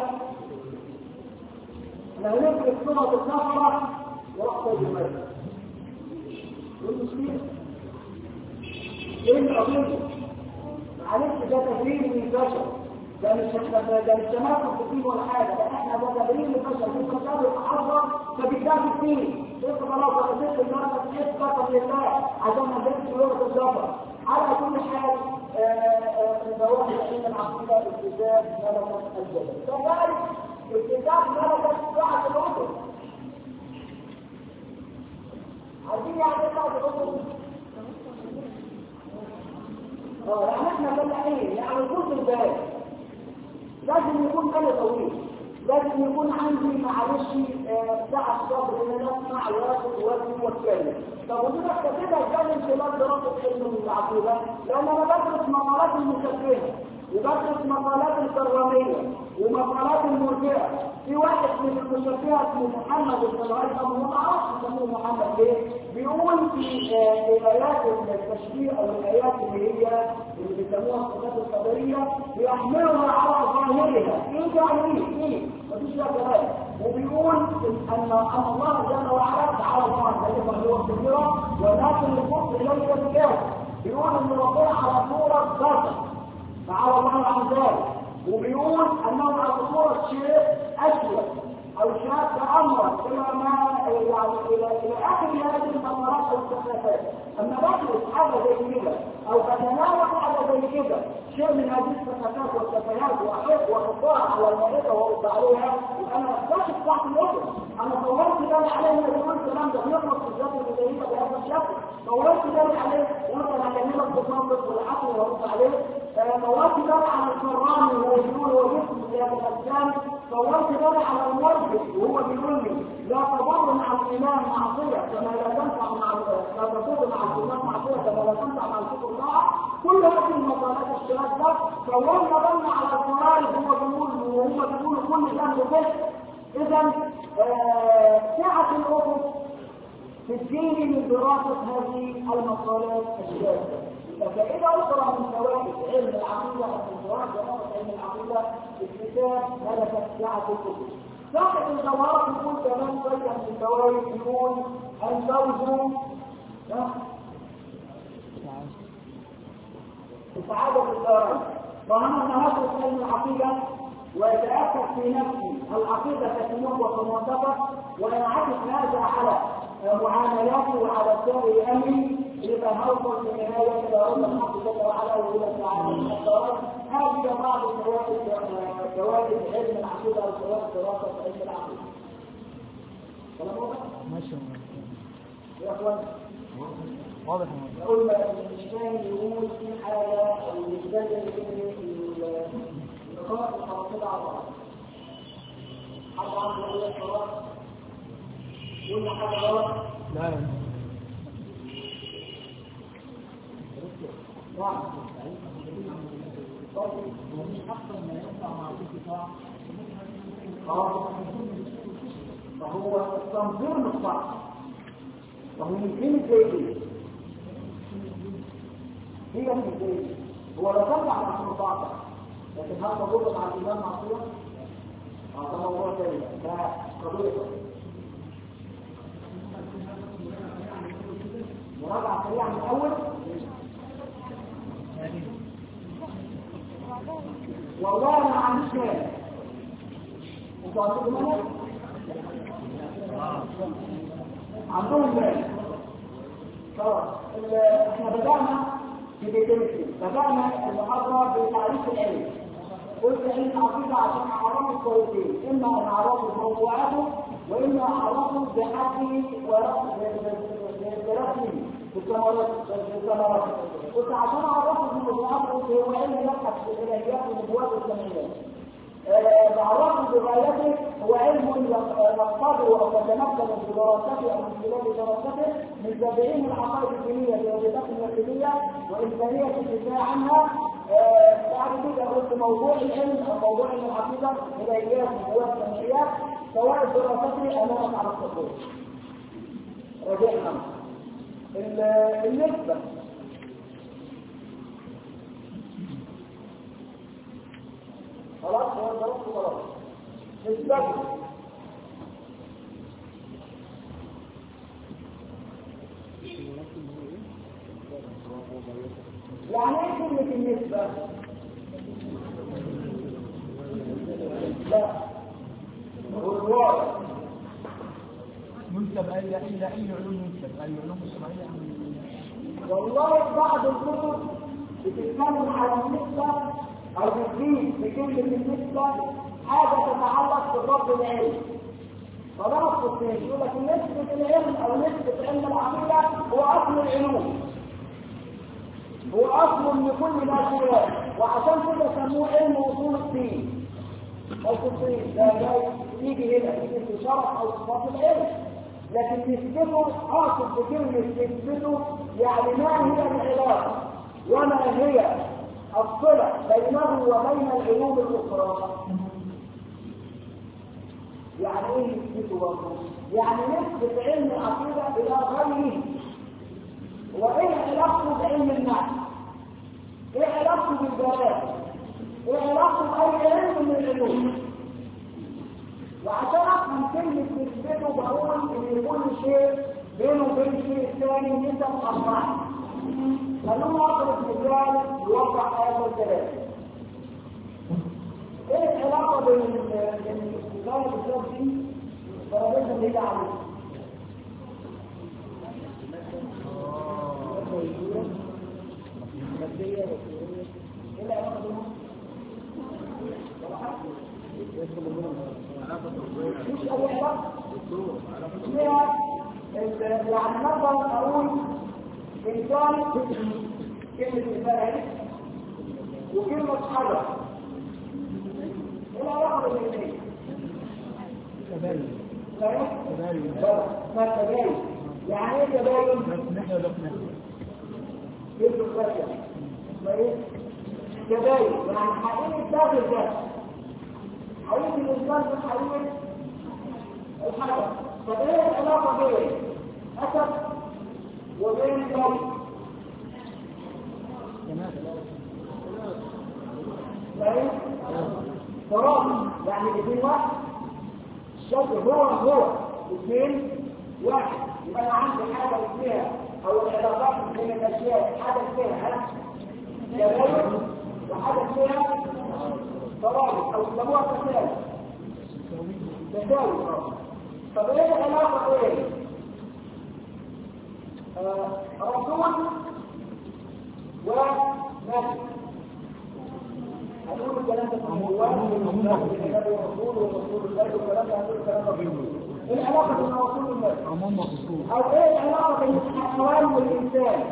لا يمكن صفة الكفرة وقت المجد والمسلمين ايه القضية؟ معلش ده تدريب للبشر ده مش ده مش تماثل في الدين ولا حاجة ده احنا ده تدريب للبشر في فساد التحرر فبالذات الدين انت خلاص انا سبت الناس تحس فقط لله عشان ما تدرس لغة الجبر على كل حال الزواج بين العقيدة الالتزام ملكة الجبل كذلك الكتاب ملكة ساعة العصر عايزين يعني ساعة العصر اه يعني احنا فلاحين يعني كل البلد لازم يكون بالي طويل لازم يكون عندي معلش ساعة صبر ان انا اسمع واخد واسمع واتكلم طب ودي بس كده اتكلم خلال دراسة علم العقيدة لان انا بدرس مقالات المشكلة وبدرس مقالات الكرامية ومقالات المرجئة في واحد من المشكلة اسمه محمد بن الوهاب ابو مطعم اسمه محمد ليه؟ بيقول في آيات التشريع او الايات اللي هي اللي بيسموها الصفات القدرية بيحملها على ظاهرها ايه يعني ايه؟ مفيش فيها كلام وبيقول ان الله جل وعلا تعالى الله زي هو الكبيرة ولكن الكفر ليس بكافر بيقول ان ربنا على صورة ذاته تعالى الله عن ذلك وبيقول انه على صورة شيء اسود او شاك امرا الى ما يعني الى الى اخر هذه المرات والتخلفات اما بدرس حاجه زي كده او بتناول حاجه زي كده شيء من هذه التخلفات والتفاهات واحب واحطها على المائده وارد عليها انا بكتشف تحت الوجه انا طورت بالي عليه ان يقول الكلام ده بيخلص في الذات البدائيه بهذا الشكل طورت بالي عليه وانت هكلمك بالمنطق والعقل وارد عليه طورت بالي على الكرامي وهو بيقول هو جسم زياده الاجسام طورت بالي على المرجع وهو بيقول لي لا تضر مع الإمام معصية كما لا تنفع مع لا تضر مع الإمام معصية كما لا تنفع مع الكفر طاعة كل هذه المقالات الشاذة فولنا بنا على الضرائب هو بيقول وهم بيقولوا كل ذنب كفر إذا سعة الأفق في الدين من دراسة هذه المقالات الشاذة فإذا أخرى من فوائد علم العقيدة من فوائد دراسة علم العقيدة الكتاب ملكت سعة الأفق صاحب الجواب يقول كمان شوية من الفوائد يقول الزوج وسعادة الدارين. فأنا النهارده في علم العقيدة ويتأكد في نفسي العقيدة كسلوك وكمنطقة، وينعكس هذا على معاملاتي وعلى سائر أمري إذا هوصل في النهاية إلى رب الحق جل وعلا وإلى السعادة. هذه بعض فوائد فوائد علم العقيدة وفوائد دراسة علم العقيدة. كلام واضح؟ ما شاء الله يا اخوان واضح. يقول لك الإنسان يقول في حاجة أو يستدل اللقاء الخاطئة على بعض. حد عنده أي اعتراض؟ قلنا حاجة غلط؟ لا لا نعم. ومش أكثر ما ينفع مع الاتفاق. اه فهو التنظير مش صح. وهو يمكن ازاي هي من ازاي هو لو ترجع مع المطاعم، لكن هل تضر مع الإمام معصية؟ اه ده موضوع تاني، ده قضية مراجعة سريعة من الأول. والله أنا ما عنديش مال. أنتوا عندكم مال؟ عندهم مال. خلاص احنا بدأنا في بيتمثل، بدأنا المحاضرة بتعريف العلم. قلت علم العقيدة عشان أعرفه كويسين، إما أن أعرفه بموضوعاته وإما أعرفه بحده ورسمه بالثمرات. قلت عشان أعرفه بموضوعاته هو علم يبحث في الإلهيات والنبوات والسمعيات. معرفه بغايته هو علم يقتضي ويتمكن من دراسته او من خلال دراسته من تبعين العقائد الدينيه بواجبات الوحيديه وامكانيه الدفاع عنها. بعد كده قلت موضوع العلم او موضوع العقيده الالهيات والنبوات والسمعيات سواء دراسته امامك على السطور. رجعنا النسبه خلاص هو ضربت خلاص نسبته يعني ايه كلمة النسبة؟ لا والواقع منسب إلى إلى أي علوم منسب؟ أي علوم الشرعية؟ والله بعض الكتب بتتكلم على النسبة أو بتزيد بكلمة النسبة حاجة تتعلق بالرب العلم. خلاص يقول لك نسبة العلم أو نسبة علم العقيدة هو أصل العلوم، هو أصل لكل ما سواه، وعشان كده سموه علم أصول الدين أو الدين. ده جاي يجي هنا في شرح أو صفات العلم، لكن نسبته أقصد بكلمة نسبته يعني ما هي العلاقة وما هي الصلة بينه وبين العلوم الأخرى. يعني ايه نسبته برضه؟ يعني نسبة علم العقيدة إلى غيره. وإيه علاقته بعلم النحو؟ إيه علاقته بالبلاغة؟ إيه علاقته بأي علم من العلوم؟ وعشان أفهم كلمة نسبته بقول إن كل شيء بينه وبين الشيء الثاني نسب أربعة. خلونا أضرب مثال يوضح هذا الكلام. ايه العلاقه بين الاستدلال بالذات دي والترابيزه اللي هي عليها؟ ماديه وثوريه. ايه العلاقه بينهم؟ مش اي علاقه. فيها يعني مثلا اقول انسان كلمه انسان وكلمه حجر. ايه العلاقه بين الاثنين؟ تباين. تباين. ما تباين. يعني ايه تباين؟ نحن ولقنا. كيف تفكر؟ كويس؟ تباين يعني حقيقه ذات الذات. حقيقه الانسان في حقيقه الحجر. طب ايه العلاقه بين اسد وبين الجو؟ كويس؟ ترابط يعني الاثنين واحد. الشكل هو هو اثنين واحد. يبقى انا عندي حاجه فيها او العلاقات بين الاشياء حاجه فيها تباين وحاجة فيها ترابط أو يسموها تساوي تساوي. طب ايه العلاقة ايه؟ آه رسول ونبي. هنقول الكلام ده في الجواب والرسول والرسول الله والكلام ده هنقول الكلام ده. ايه العلاقة بين الرسول والنبي؟ او ايه العلاقة بين الحيوان والإنسان؟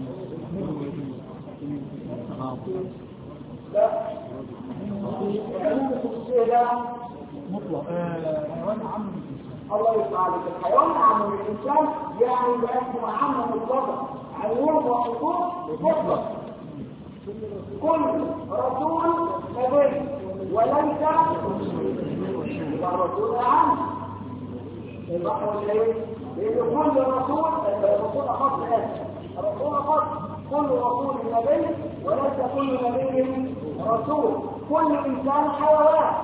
لا العلوم الخصوصية ده مطلق حيوان عام. الله يسمع عليك. الحيوان عام من الإنسان يعني بأنه عام مطلقة علوم وحقوق مطلق. كل رسول نبي وليس رسول عام. صح ولا ايه؟ لأن كل رسول الرسول أخص هذا الرسول أخص كل رسول نبي وليس كل نبي رسول. كل إنسان حيوان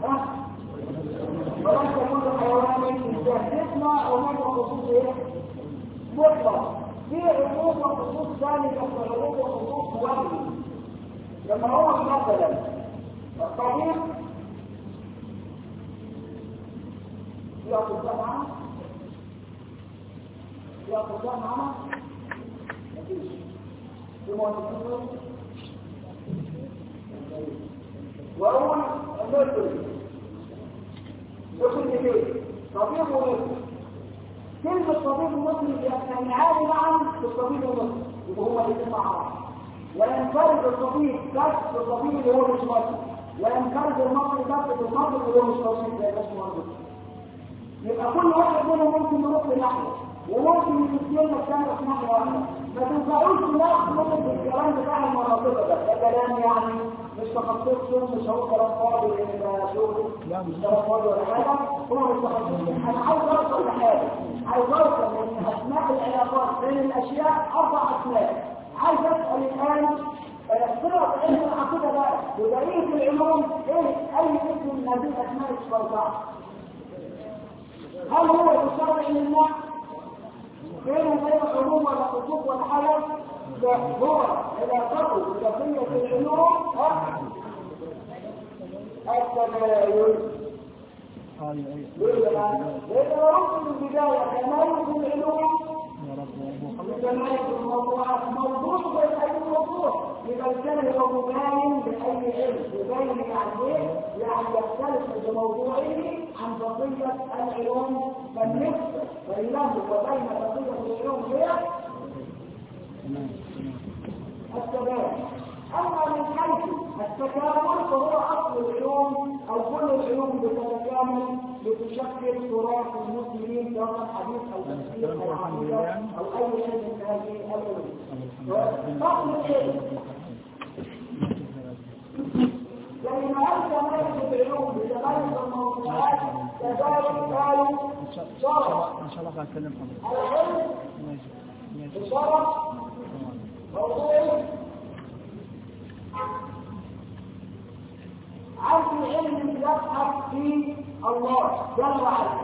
وليس كل حيوان إنسان. تسمع عموم وخصوص إيه؟ مطلق. في عموم وخصوص ثاني مثل عموم وخصوص وجهي. لما هو مثلا الطبيب يأخذ ده معنا يأخذ ده معنا مفيش. في مهندسين وأول المثل مثل ايه؟ طبيب ومثل. كلمة طبيب ومثل يجتمعان معا في الطبيب ومثل يبقى هما الاثنين مع بعض. وينفرد الطبيب بس بالطبيب اللي هو مش مصري، وينفرد المصري بس بالمصري اللي هو مش مصري زي بس مصري. يبقى كل واحد منهم ممكن يروح لناحية وممكن يتكلم الثاني في ناحية واحدة. ما تنفعوش تلاحظوا الكلام بتاع المناطق ده. ده كلام يعني مش تخصصهم، مش هو كلام فاضي لان شغل مش كلام فاضي ولا حاجه. هو مش تخصصهم. انا عايز اوصل لحاجه، عايز اوصل ان اسماء العلاقات بين الاشياء اربع اسماء. عايز اسال الان صله علم العقيده بقى وبقيه العلوم ايه اي اسم من هذه الاسماء الاربعه؟ هل هو يشرع للناس بين وبين علوم ولا خطوط ولا حاجه؟ هو علاقته بقضية العلوم التباين. لأن رب البداية تمايز العلوم تمايز الموضوعات موضوع بين أي موضوع. يبقى الكلمة هو مباين بأي علم. مباين يعني إيه؟ يعني يختلف بموضوعه عن بقية العلوم. فالنسبة بينه وبين بقية العلوم هي التباين. أما من حيث التكامل فهو أصل العلوم أو كل العلوم بتتكامل لتشكل تراث المسلمين سواء حديث أو تفسير أو عقيدة أو أي شيء من هذه العلوم. أصل العلم لما أنت ماشي بالعلوم بتميز الموضوعات كذلك قالوا شرع. إن شاء الله هنتكلم عنه. العلم شرع موضوعي عندي علم يبحث في الله جل وعلا.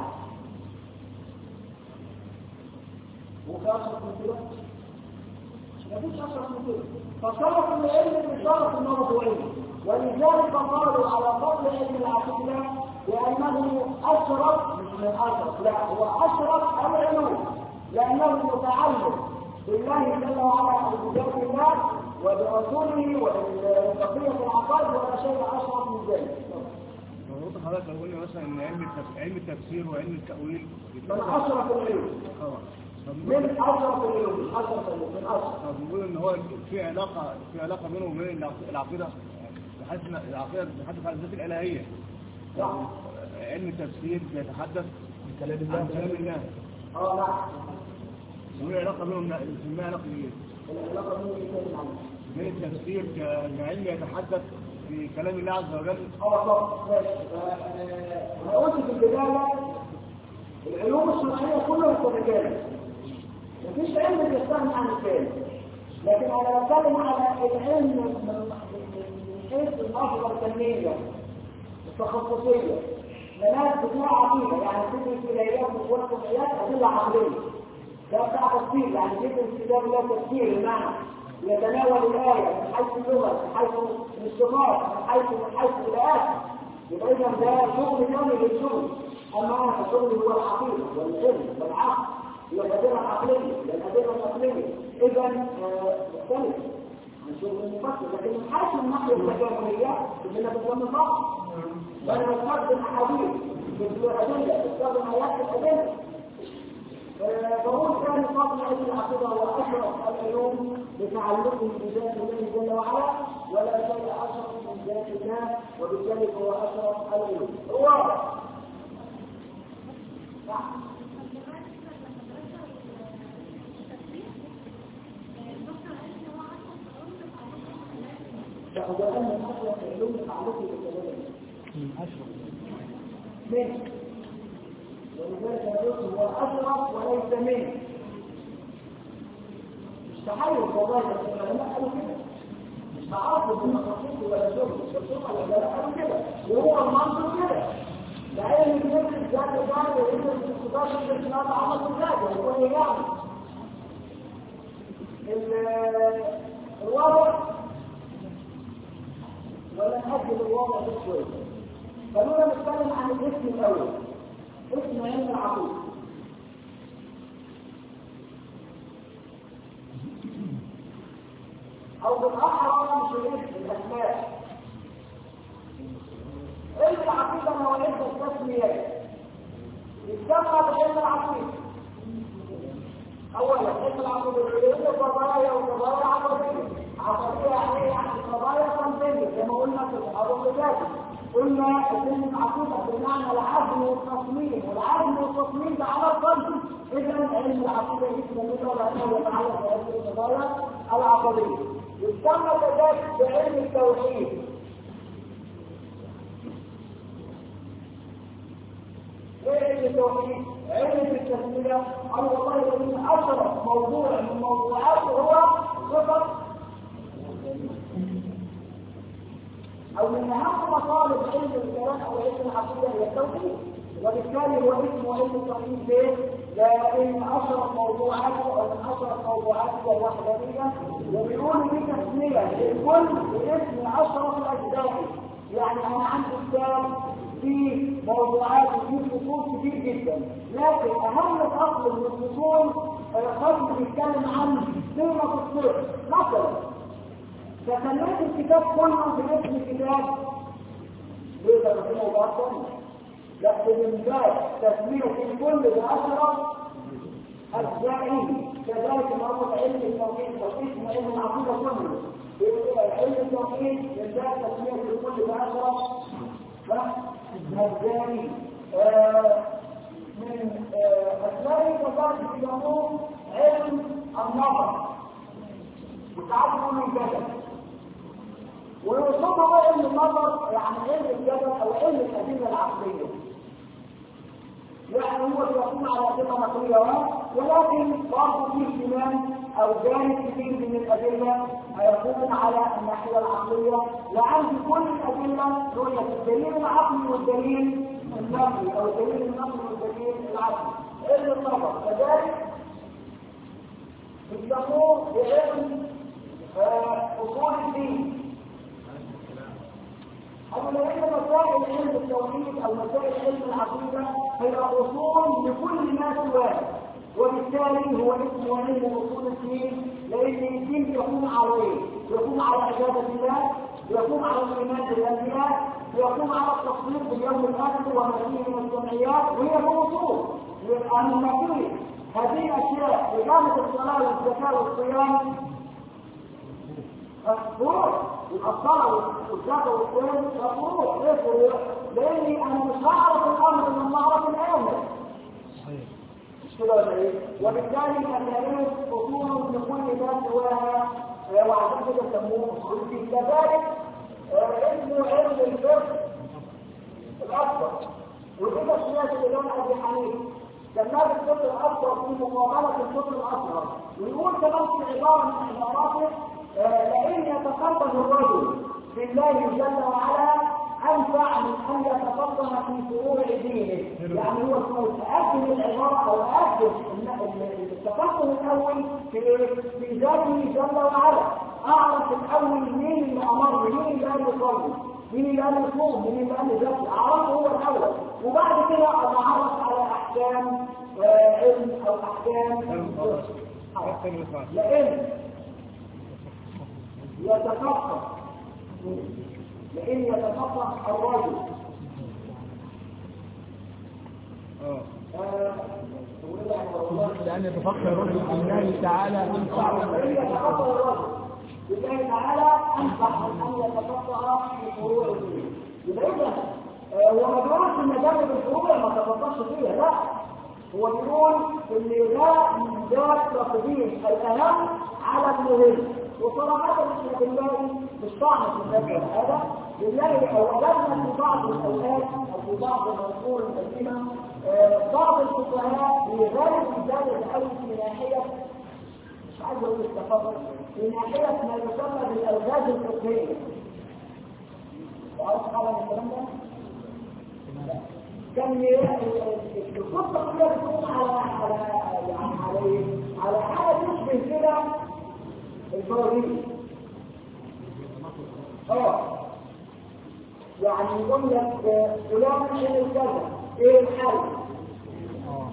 وكاشف من كده مفيش اشرف من كده. فشرف العلم بشرف الموضوعي. ولذلك قالوا على فضل علم العقيده بانه اشرف مش من اشرف، لا هو اشرف العلوم لانه متعلق بالله جل وعلا وبذات الله وبرسوله وبقية العقائد ولا شيء أشرف من ذلك. مظبوط. حضرتك لو قلنا مثلا ان علم علم التفسير وعلم التأويل من أشرف العلوم. من أشرف العلوم مش أشرف العلوم من أشرف. بنقول ان هو في علاقة في علاقة بينه وبين العقيدة بحيث ان العقيدة بتتحدث عن الذات الإلهية. علم التفسير بيتحدث عن كلام الله. عن كلام الله. اه نعم. وهي علاقة بينهم ما علاقة ايه؟ العلاقة بينهم ايه يعني؟ من التفسير كعلم يتحدث في كلام الله عز وجل. اه طب ماشي. انا قلت في البداية العلوم الشرعية كلها تتكامل. مفيش علم يستغني عن الثاني. لكن انا بتكلم على العلم من حيث النظرة الفنية التخصصية. لناس بتوع عقيدة يعني تدرس العيات وتوقف العيات أدلة عقلية. ده بتاع تفسير يعني تدرس كتاب لا تفسير المعنى يتناول الآية من حيث اللغة، من حيث الاشتقاق، من حيث من حيث الآية، يبقى إذا ده شغل ثاني للشغل. أما أنا شغلي هو العقيدة والعلم والعقل، هي الأدلة العقلية، هي الأدلة العقلية، إذا مختلف عن شغل المفسر. لكن من حيث الناحية التكاملية اللي أنا بسمي صح، فأنا بستخدم أحاديث بالأدلة، بستخدم آيات الأدلة. فهو كان فضل علم العقيدة هو أشرف العلوم لتعلقه بذات الله جل وعلا، ولا شيء أشرف من ذات الله، وبالتالي هو أشرف العلوم. واضح؟ فهو أن أشرف العلوم لتعلقه بالكلام. أشرف. ليه؟ ولذلك يقول هو أشرف وليس منه. مش تحيز والله، بس العلماء قالوا كده. مش تعرفوا بالمخصوص ولا شغل، مش الشغل ولا قالوا كده، وهو المنطق كده. لأن الناس ذات ذات وإنت الاستقطاب في الإسلام عمل ذات يقول يعني الوضع ولا نأجل الوضع بشوية. خلونا نتكلم عن الاسم الأول، اسم علم العقيدة. أو بالأحرى مش الاسم، الأسماء. علم العقيدة هو علم التسميات، يسمى بعلم العقيدة. أولا علم العقيدة هي قضايا وقضايا عقدية. عقدية يعني يعني قضايا فلسفية كما قلنا في الحروب الثلاثة. قلنا علم العقيدة بمعنى العزم والتصميم، والعزم والتصميم ده على القلب. إذا علم العقيدة يسمى منه لأنه يتعلق بهذه القضايا العقدية. يسمى كذلك بعلم التوحيد. علم التوحيد علم التسمية. أو والله الذي أشرف موضوع من موضوعاته هو صفة أو من أهم مطالب علم الكلام أو علم العقيدة هي التوحيد، وبالتالي هو اسمه علم التوحيد ليه؟ لأن أشرف موضوعاته أو من أشرف موضوعاته الوحدانية، وبيقولوا دي تسمية للكل باسم أشرف الأجزاء. يعني أنا عندي كتاب في موضوعات وفي فصول كتير جدا، لكن أهم فصل من الفصول فصل بيتكلم عن قيمة الصفر مثلا. فسميت الكتاب كله باسم الكتاب ليه ده في موضوعات ثانية؟ لا، من باب تسميه في كل بأشرف أجزائه. كذلك مرة علم التوحيد واسم علم العقيدة كله. علم التوحيد من باب تسميه في كل بأشرف أجزائه. من أسمائه كذلك يسموه علم النظر وتعرفوا من الجدل، ويوصفه علم النظر يعني علم الجدل او علم الادله العقليه. يعني هو يقوم على ادله نقليه، ولكن برضه في اهتمام او جانب كثير من الادله يقوم على الناحيه العقليه، وعند كل الادله رؤيه الدليل العقلي والدليل النقلي او الدليل النقلي والدليل العقلي. علم النظر كذلك يسموه بعلم اصول الدين. أما لأن مسائل علم التوحيد أو مسائل علم العقيدة هي أصول لكل ما سواه، وبالتالي هو اسمه علم أصول الدين، لأن الدين يقوم على إيه؟ يقوم على عبادة الله، يقوم على الإيمان بالأنبياء، يقوم على التصديق باليوم الآخر وما فيه من الجمعيات، وهي الأصول. لأن فيه هذه الأشياء إقامة الصلاة والزكاة والصيام الفروع، الصلاة والزكاة والصيام الفروع. ليه فروع؟ لأني أنا مش هعرف الأمر من الله أعرف الأمر. مش كده ولا إيه؟ وبالتالي أن يعرف أصول لكل ذات سواها، وعشان كده يسموه أصول الدين. كذلك اسمه علم الفقه الأكبر، وكده سياسة الإمام أبي حنيفة سماه الفقه الأكبر في مقابلة الفقه الأصغر. ويقول كمان في عبارة من عباراته لئن يتقرب الرجل بالله جل وعلا أنفع من أن يتفقه في فروع دينه. يعني هو أقدم العبارة أو أقدم التفقه الأول في في ذاته جل وعلا. أعرف الأول مين اللي أمر، مين اللي قال يصلي، مين اللي قال يصوم، مين اللي قال يزكي، أعرفه هو الأول. وبعد كده أتعرف على أحكام علم أو أحكام لأن يتفقه لأن يتفقه الرجل لأن يتفقه الرجل بالله تعالى أنفع لأن يتفقه الرجل بالله تعالى أنفع من أن يتفقه في فروع الدين. يبقى إذا هو ما بيقولش إن جانب الفروع ما تفقهش فيها، لا، هو بيقول إن ده من ذات تقديم الأهم على المهم. وصراحة احنا بالله مش طعن في الناس هذا، بالله أوجدنا في بعض الأوقات أو في بعض العصور القديمة بعض الفقهاء بغالب ذلك الأول في ناحية مش عايز أقول التفضل، في ناحية ما يسمى بالألغاز الفقهية. وعرفت حاجة من الكلام ده؟ كان القصة كلها بتكون على على يعني على على حاجة تشبه كده الفوازير. اه يعني يقول لك فلان عمل كذا، ايه الحل؟ اه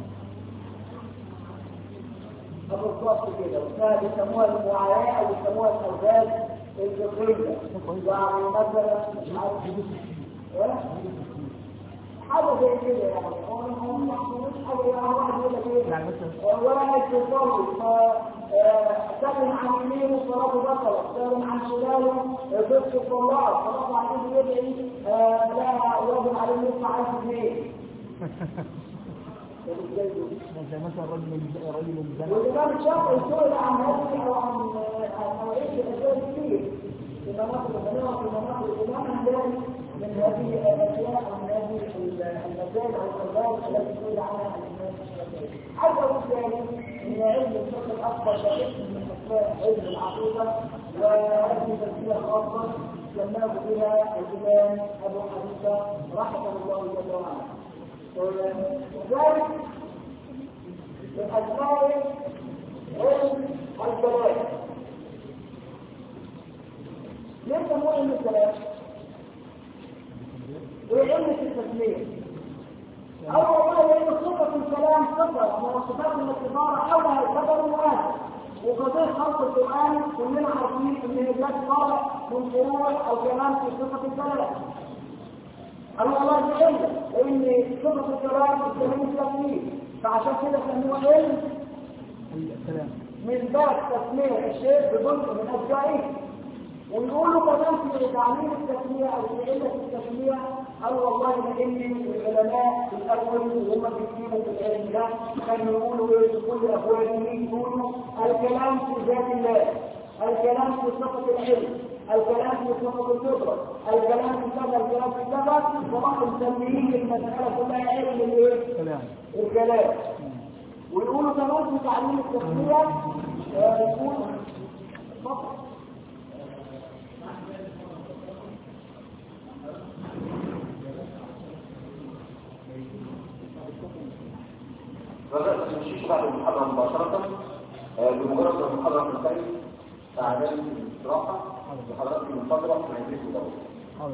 بالظبط كده، وكانوا بيسموها المعاياه او بيسموها الالغاز الفقهيه. يعني مثلا مش عارف ايه حاجه زي كده، يعني هو مش حاجه يعني واحد يقول لك ايه ولا تصلي سلم عن يمينه صلاته بطلت، سلم عن شماله ضد الصلاه، صلاه عليه يدعي لا واجب عليه يدفع ألف جنيه. زي مثلا رجل رجل زنا. والإمام الشافعي سئل عن هذه أو عن نوعية الأشياء كتير في مناطق الخليفة وفي مناطق الإمام الهلالي من هذه الأشياء أو من هذه المسائل أو القضايا التي سئل عنها الإمام الشافعي. حتى وكان من علم الفقه الأكبر كاسم من أسماء علم العقيدة، وهذه تسمية خاصة سماه بها الإمام أبو حنيفة رحمه الله جل وعلا. وذلك من أسماء علم الكلام. ليه سموه علم الكلام؟ ايه علم التسمية؟ أول والله لأن صفة الكلام صفة من الصفات الاعتبار حولها القدر والآن. وقضية خلق القرآن كلنا عارفين إن هي جات طالع من فروع أو كلام في صفة الكلام. أنا والله دي علم لأن صفة الكلام الكلام التسمية، فعشان كده سموه علم الكلام. من باب تسمية الشيء بجزء من أجزائه. ويقولوا كمان في تعليم التسمية أو في علة التسمية قالوا والله لأن العلماء في الأول وهم بيكتبوا في العلم ده كانوا يقولوا إيه في كل أبوابهم يقولوا الكلام في ذات الله، الكلام في صفة العلم، الكلام في صفة القدرة، الكلام في كذا، الكلام في كذا، فراحوا مسميين المسألة كلها علم الإيه؟ الكلام. الكلام. ويقولوا كمان في تعليم التسمية يقول فقط بدأت تمشيش بعد المحاضرة مباشرة بمجرد المحاضرة تنتهي أعداد الاستراحة لحضرتك المحاضرة في مجلس الدولة.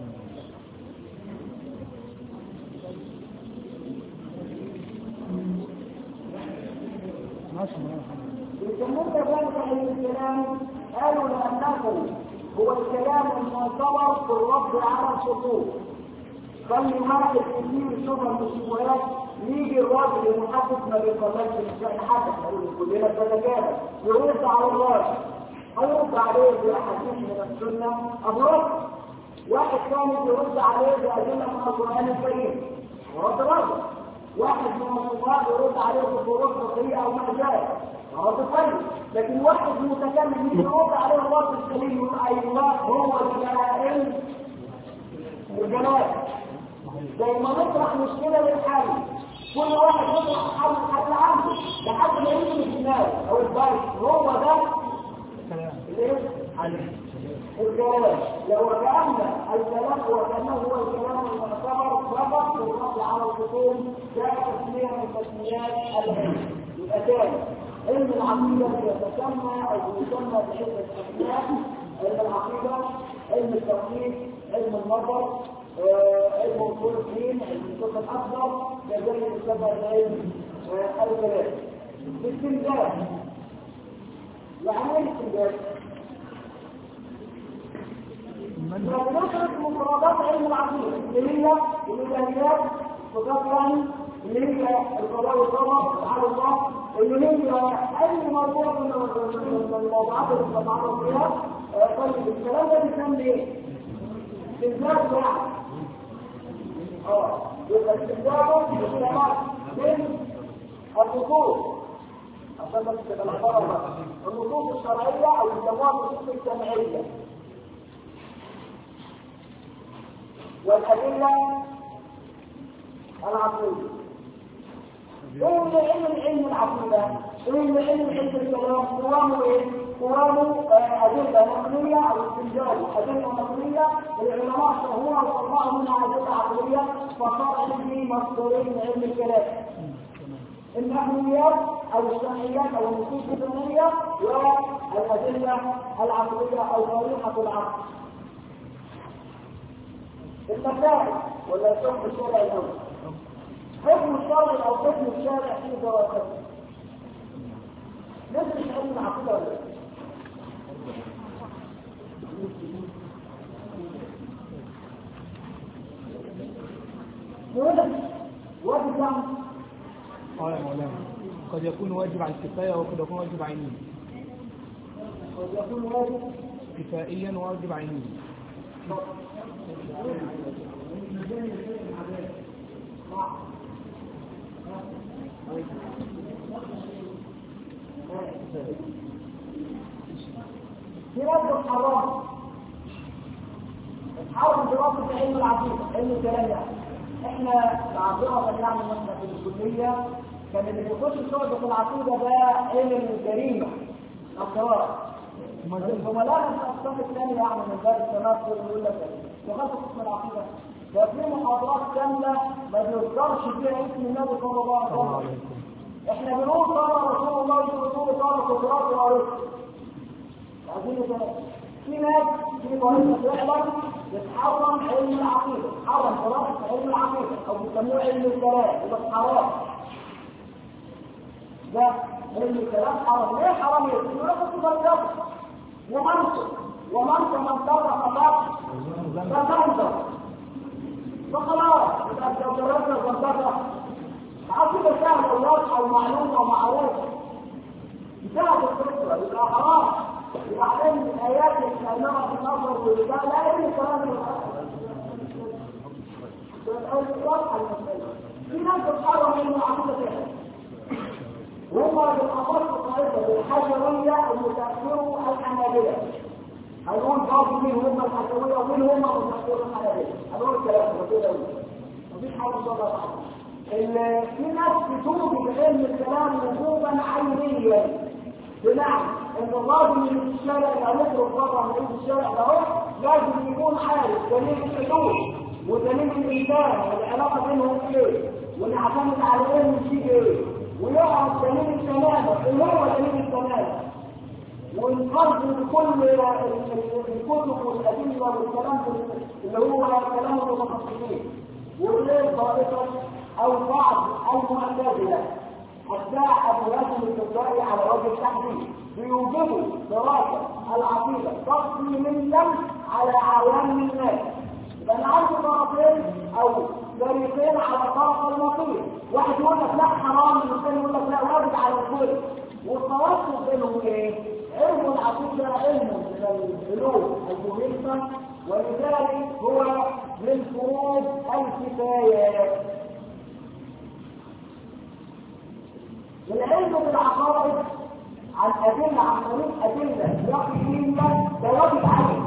يسمون ذلك علم الكلام قالوا لأنه هو الكلام المعتبر في الرد على الشطوط. خلي واحد كتير شبه الشبهات يجي الراجل المحدث ما بيقدرش مش يحدث يقول كلنا كذا يرد على الله، هيرد عليه بأحاديث من السنة أبرد. واحد ثاني يرد عليه بأدلة من القرآن الكريم ورد رجل. واحد من الصحابة يرد عليه بفروض فقهية أو ما جاء رد طيب. لكن واحد متكلم يرد عليه الرد السليم يقول أيوه هو الجلال الجلال. زي ما نطرح مشكلة للحل، كل واحد يطرح حل حل عنده لحد ما يمشي الدماغ او البايت، هو ده الايه؟ الكلام لو كأن الكلام هو كأنه هو الكلام المعتبر فقط بالرد على الخصوم جاء تسمية من تسميات العلم. يبقى تاني علم العقيدة يتسمى أو يسمى بعدة أسماء: علم العقيدة، علم التوحيد، علم النظر، علم اصول الدين، علم الفقه الاكبر، كذلك يسمى بعلم الكلام. الاستنجاد يعني ايه الاستنجاد؟ يعني نشرح مفردات علم العقيده اللي هي الالهيات، صفات يعني اللي هي القضاء والقدر على الله، اللي هي اي موضوع من الموضوعات اللي بنتعرض فيها. طيب الكلام ده بيسمى ايه؟ استنجاد يعني اه يبقى استنجاده باختلاف بين النصوص عشان بس تبقى العباره النصوص الشرعيه او يسموها النصوص الجمعيه والادله العقليه. ايه اللي علم العلم العقيده؟ ايه اللي علم علم الكلام؟ قوامه ايه؟ قوامه ادله نقليه او استنجاد ادله نقليه العلماء شرحوها وطلعوا منها ادله عقليه فصار عندي مصدرين من علم الكلام: النحويات او الشرعيات او النصوص الدينيه والادله العقليه او طريقه العقل. المسائل ولا حكم الشرع الاول؟ حكم الشرع او حكم الشارع في دراسته ندرس علم العقيده ولا لا؟ واجب يعني اه يا مولانا قد يكون واجب على الكفايه وقد يكون واجب عيني. قد يكون واجب كفائيا وواجب عيني. في رد الحرام الحرام دراسة علم العقيدة علم الكلام يعني احنا معذرة يعني احنا في الكلية كان اللي بيخش شعبة العقيدة ده علم الجريمة القرار الزملاء في الأقسام الثانية يعني من باب التمثل يقول لك تخصص اسم العقيدة ده في محاضرات كاملة ما بيصدرش فيها اسم النبي صلى الله عليه وسلم. احنا بنقول قال رسول الله رسول قال قدرات وعرفت عايزين في ناس في طريقة فعلا بتحرم علم العقيدة، حرم دراسة علم العقيدة أو بيسموه علم الكلام يبقى حرام. ده علم الكلام حرام، ليه حرام؟ يقول لك تفرقه ومنطق ومنطق من طرق الله فتنظر فخلاص يبقى لو درسنا الزندقة عقيدة سهلة وواضحة ومعلومة ومعروفة انتهت الفكرة يبقى حرام. وبعدين الآيات اللي قالناها في النظر والرجال لا يجب كلام الأخر. واضحة المسألة. في ناس بتحرم علم العقيدة فيها. وهم بالأخص الطائفة بالحشوية المتأثروا الحنابلة. هنقول برضه مين هم الحشوية ومين هم المتأثروا الحنابلة. هنقول الكلام ده كده مفيش حاجة صدق في ناس بتوجد علم الكلام وجوبا عينيا بمعنى ان الراجل اللي في الشارع اللي هيخرج بره من الشارع ده لازم يكون عارف دليل الحدود ودليل الانسان والعلاقه بينهم ايه ونعتمد على ايه ونشيل ايه ويعرف دليل السلامه اللي هو دليل السلامه ونقرب بكل الكتب والادله والكلام اللي هو كلام المتخصصين وليه طائفه او بعض المعتزله أتباع أبو هاشم الكفائي على وجه التحديد بيوجبوا دراسة العقيدة تفصيليا على عوام الناس. يبقى عندي طرفين أو فريقين على طرف النقيض، واحد يقول لك لا حرام والثاني يقول لك لا واجب على الكل، والتوسط بينهم إيه؟ علم العقيدة علم من العلوم المهمة ولذلك هو من فروض الكفاية. العلم بالعقائد عن أدلة عن طريق أدلة يقينية ده واجب عليه.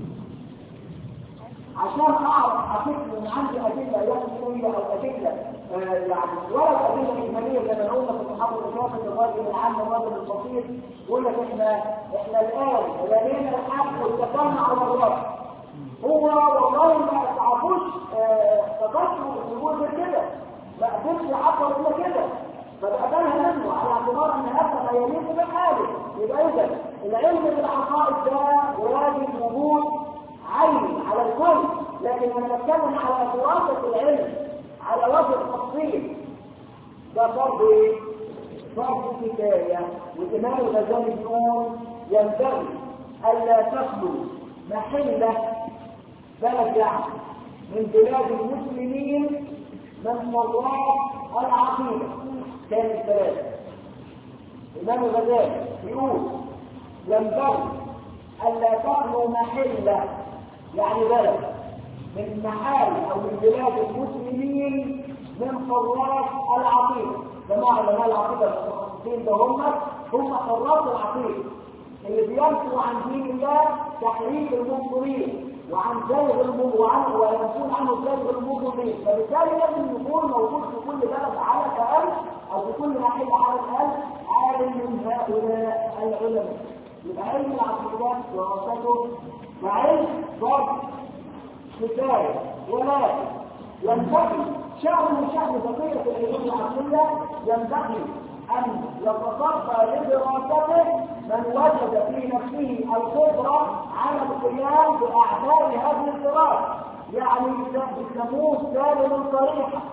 عشان أعرف أفكر إن عندي أدلة يقينية أو أدلة يعني ورد أدلة إجمالية زي ما قلنا في المحاضرة الشافعي الراجل العام الراجل البسيط يقول لك إحنا إحنا الآن لدينا الحق والتجمع على الرأس. هو والله ما تعرفوش تفكروا يقول غير كده، ما قدرش يعبر إلا كده، فبقبلها منه على اعتبار ان هذا لا يليق بحاله. يبقى اذا العلم بالعقائد ده واجب وجود عيني على الكل، لكن لما نتكلم على دراسه العلم على وجه التفصيل ده فرض ايه؟ فرض كفايه. والامام الغزالي يقول ينبغي الا تخلو محله بلد يعني من بلاد المسلمين من فضلات العقيده. كان الثلاثة الإمام الغزالي يقول ينبغي ألا تخلو محلة يعني بلد من محال أو من بلاد المسلمين من حراس العقيدة. جماعة علماء العقيدة المتخصصين ده هم هم حراس العقيدة اللي بينفوا عن دين الله تحريف المنكرين وعن زيغ المنكرين وينفون عنه زيغ المنكرين. فبالتالي لازم يكون موجود في كل بلد على الأقل أو في كل محل على الأقل عالم من هؤلاء العلماء. يبقى علم العقيدة دراسته وعلم فرض كفاية، ولكن ينبغي شأن من شأن بقية العلوم العقلية ينبغي أن يتصدى لدراسته من وجد في نفسه القدرة على القيام بأعمال هذه الدراسة، يعني يسموه سالم الطريقة.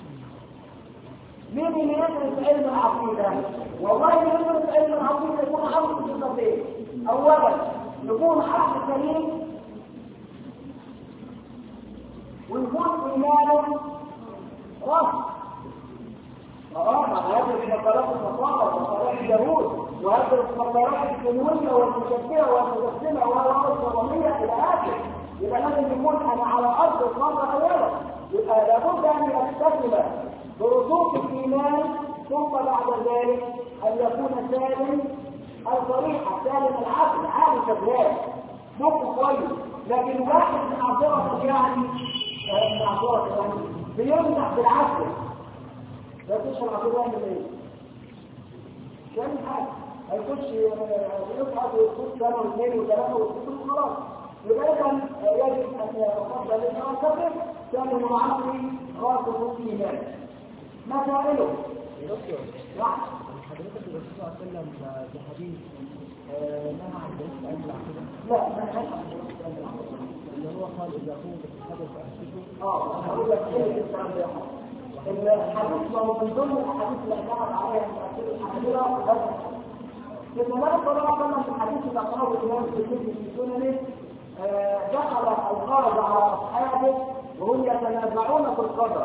مين اللي يدرس علم العقيدة؟ والله اللي يدرس علم العقيدة يكون عنده صفتين. أولا يكون عقل سليم ويكون إيمانه راسخ. اه مع هذه المقالات النصارى ومقالات اليهود وهذه المقالات السنويه والمشبهه والمجسمه والنظاميه الى اخره. يبقى لازم يكون انا على ارض الواقع اولا. يبقى لابد ان يكتسب برسوخ الايمان ثم بعد ذلك ان يكون سالم الطريقه سالم العقل عالي شغال مخه كويس. لكن واحد من اعضائه يعني من اعضائه يعني بيمدح بالعقل لا تشرع كده من ايه؟ كان حاجة هيخش يصعد ويخش سنة واثنين وثلاثة وستين خلاص. يبقى إذا يجب أن يتفضل للمعتقد كان المعقل راسخ في إيمانه. مسائله. نعم. حضرتك الرسول صلى الله عليه وسلم في حديث نهى عن دراسة علم العقيدة؟ لا ما نهاش عن دراسة علم العقيدة. اللي هو قال إذا كنت تتحدث فأحسسه. اه هقول لك إيه الكلام ده؟ الحديث لو من ضمن الاحاديث اللي اعتمد عليها المتاثرين الحنابلة هذا في النبي صلى الله عليه وسلم في الحديث اللي اخرجه الامام الترمذي في سننه دخل او خرج على اصحابه وهم يتنازعون في القدر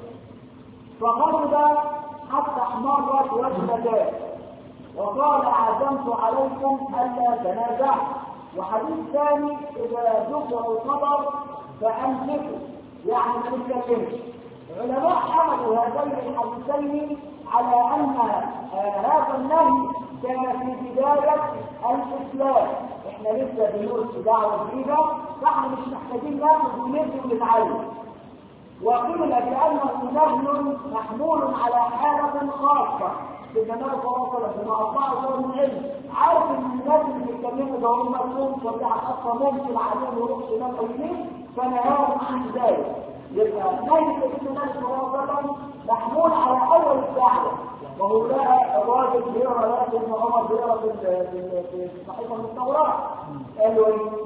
فغضب حتى احمرت وجهه وقال اعزمت عليكم الا تنازعوا. وحديث ثاني اذا ذكر القدر فامسكوا يعني ما نتكلمش. العلماء حملوا هذين الحديثين على ان هذا النهي كان في بدايه الاسلام. احنا لسه بنقول في دعوه جديده فاحنا مش محتاجين ناخد وندي ونتعلم. وقيل بانه نهي محمول على حاله خاصه في النبي صلى الله عليه وسلم بما اطاعه من العلم. عارف ان الناس اللي بيتكلموا ده هم مفهوم ولا اصلا ممكن عليهم يروح شمال او يمين فنهاهم عن ذلك. يبقى نهي سيدنا النبي صلى الله عليه وسلم محمول على اول الدعوه وهو لا الراجل بيقرا لا ابن عمر بيقرا في صحيفه من التوراه قال له ايه؟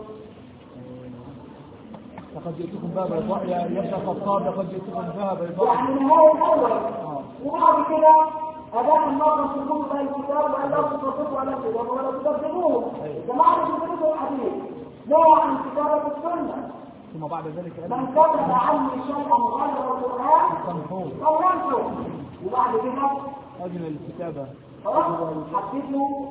لقد جئتكم باب يا ابن الخطاب لقد جئتكم ذهب يضاء. يعني النهايه الاول وبعد كده أداء النظر في كل الكتاب وأن لا تصدقوا ولا تكذبوا ولا تكذبوه. جماعة تكذبوا الحديث نوع عن كتابة السنة. ثم بعد ذلك من كتب عني شيئا غير القرآن فلنته. وبعد كده أجل الكتابة خلاص حدثوا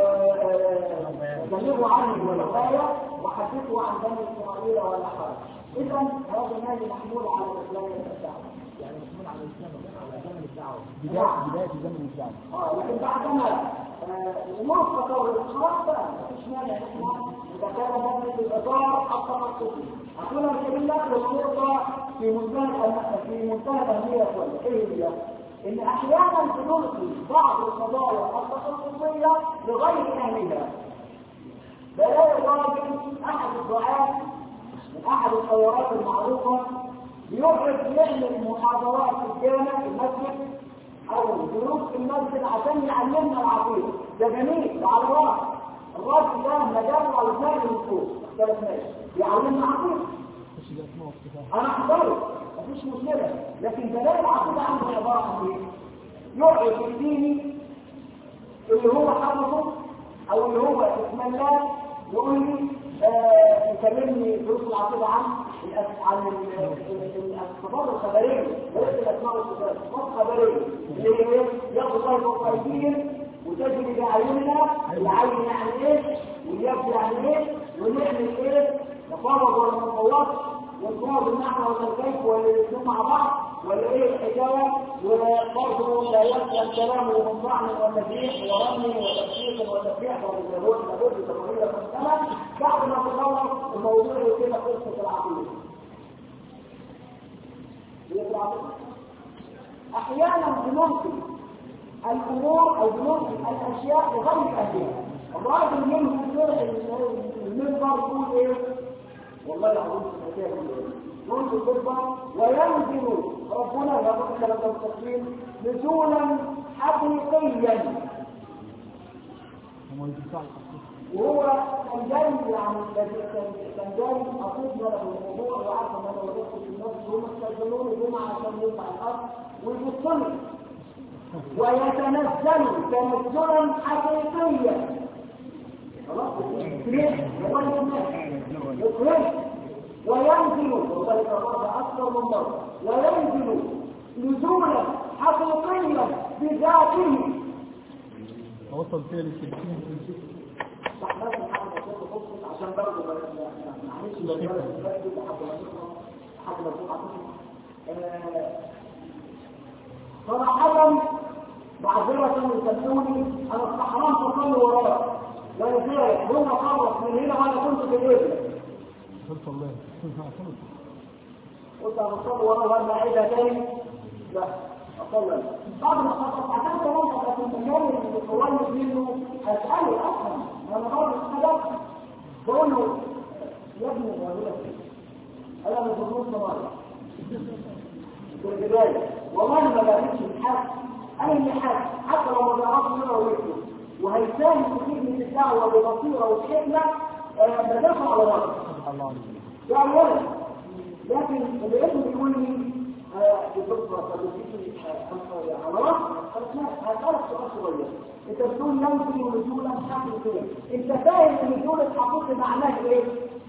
بلغوا عني والرواية وحدثوا عن بني إسرائيل ولا حرج. إذا هذا النادي محمول على الإسلام والدعوة. يعني محمول على الإسلام على زمن الدعوة. بداية بداية زمن الدعوة. اه لكن بعدما الامور تطورت خلاص بقى مفيش مانع احنا اذا كان مبني بالاداره حتى مقصود. اقول الكلمه والنقطه في منتهى في منتهى الأهمية شوية. إيه هي؟ إن أحيانا بنلقي بعض القضايا التخصصية لغير أهلها. بلاقي الراجل أحد الدعاة من أحد الخيارات المعروفة بيقعد يعمل محاضرات في الجامع في المسجد أو دروس في المسجد عشان يعلمنا العقيدة. ده جميل وعلى الرأس. الراجل ده مجال على دماغ النصوص ثلاث ناس يعلمنا عقيدة. أنا حضرت مفيش مشكلة، لكن بلاقي العقيدة عنده عبارة عن إيه؟ يقعد يديني اللي هو حفظه أو اللي هو اسم الله يقول لي يكلمني دروس العقيدة عن عن الأخبار الخبرية، ليس الأسماء والصفات، الأخبار الخبرية اللي هي ياخد طيب الطيبين وتجري بأعيننا العين يعني إيه؟ واليد يعني إيه؟ ونعمل إيه؟ نفرض ولا ما نفرضش؟ ونفرض النحو ولا الكيف ولا الاثنين مع بعض ولا إيه الحكاية؟ وبرضه لا يبقى الكلام من طعن ولا فيح ورمي ولا تفسيق ولا فيح ولا جهود لابد تمرير المسألة بعد ما تخلص الموضوع كده قصة العقيدة. أحيانا بننقل الأمور أو بننقل الأشياء لغير أهلها. الراجل ينقل المنبر يقول إيه؟ والله العظيم الحكاية ينقل المنبر وينزل ربنا يقول كلام التسليم نزولا حقيقيا. وهو كان جاي يعني كان جاي اصيبنا له الموضوع وعارف ان انا وجدت في الناس هم استاذنوني جمعه عشان يطلع الارض ويبصني ويتنزل تنزلا حقيقيا. خلاص ليه؟ هو الناس وينزل وذلك الرابع اكثر من مره وينزل نزولا حقيقيا بذاته. وصل فيه للسلسلة عشان برضه ما نعملش للبلد لحد ما لحد ما تطلع صراحة معذرة يسموني انا استحرمت اصلي وراه ولذلك هو خلص من هنا وانا كنت في الابن قلت الله قلت انا اصلي وراه ولا اعيدها تاني؟ لا اصلي بعد ما خلصت عشان كمان انا كنت جاي كويس منه اساله افهم انا برضه اتخلقت بقول له يا ابني بقول لك انا ما بقولش مره في البدايه والله ما بقيتش الحق انا اللي حق حتى لو ما بيعرفش منه ويكتب وهيساهم كتير من الدعوه ببصيره وحكمه بدافع على راسه ده اولا. لكن اللي لازم يقول لي بتبقى فلسفي على راسه هسألك سؤال صغير. انت بتقول ينزل نزولا حقيقيا، انت فاهم ان النزول الحقيقي معناه ايه؟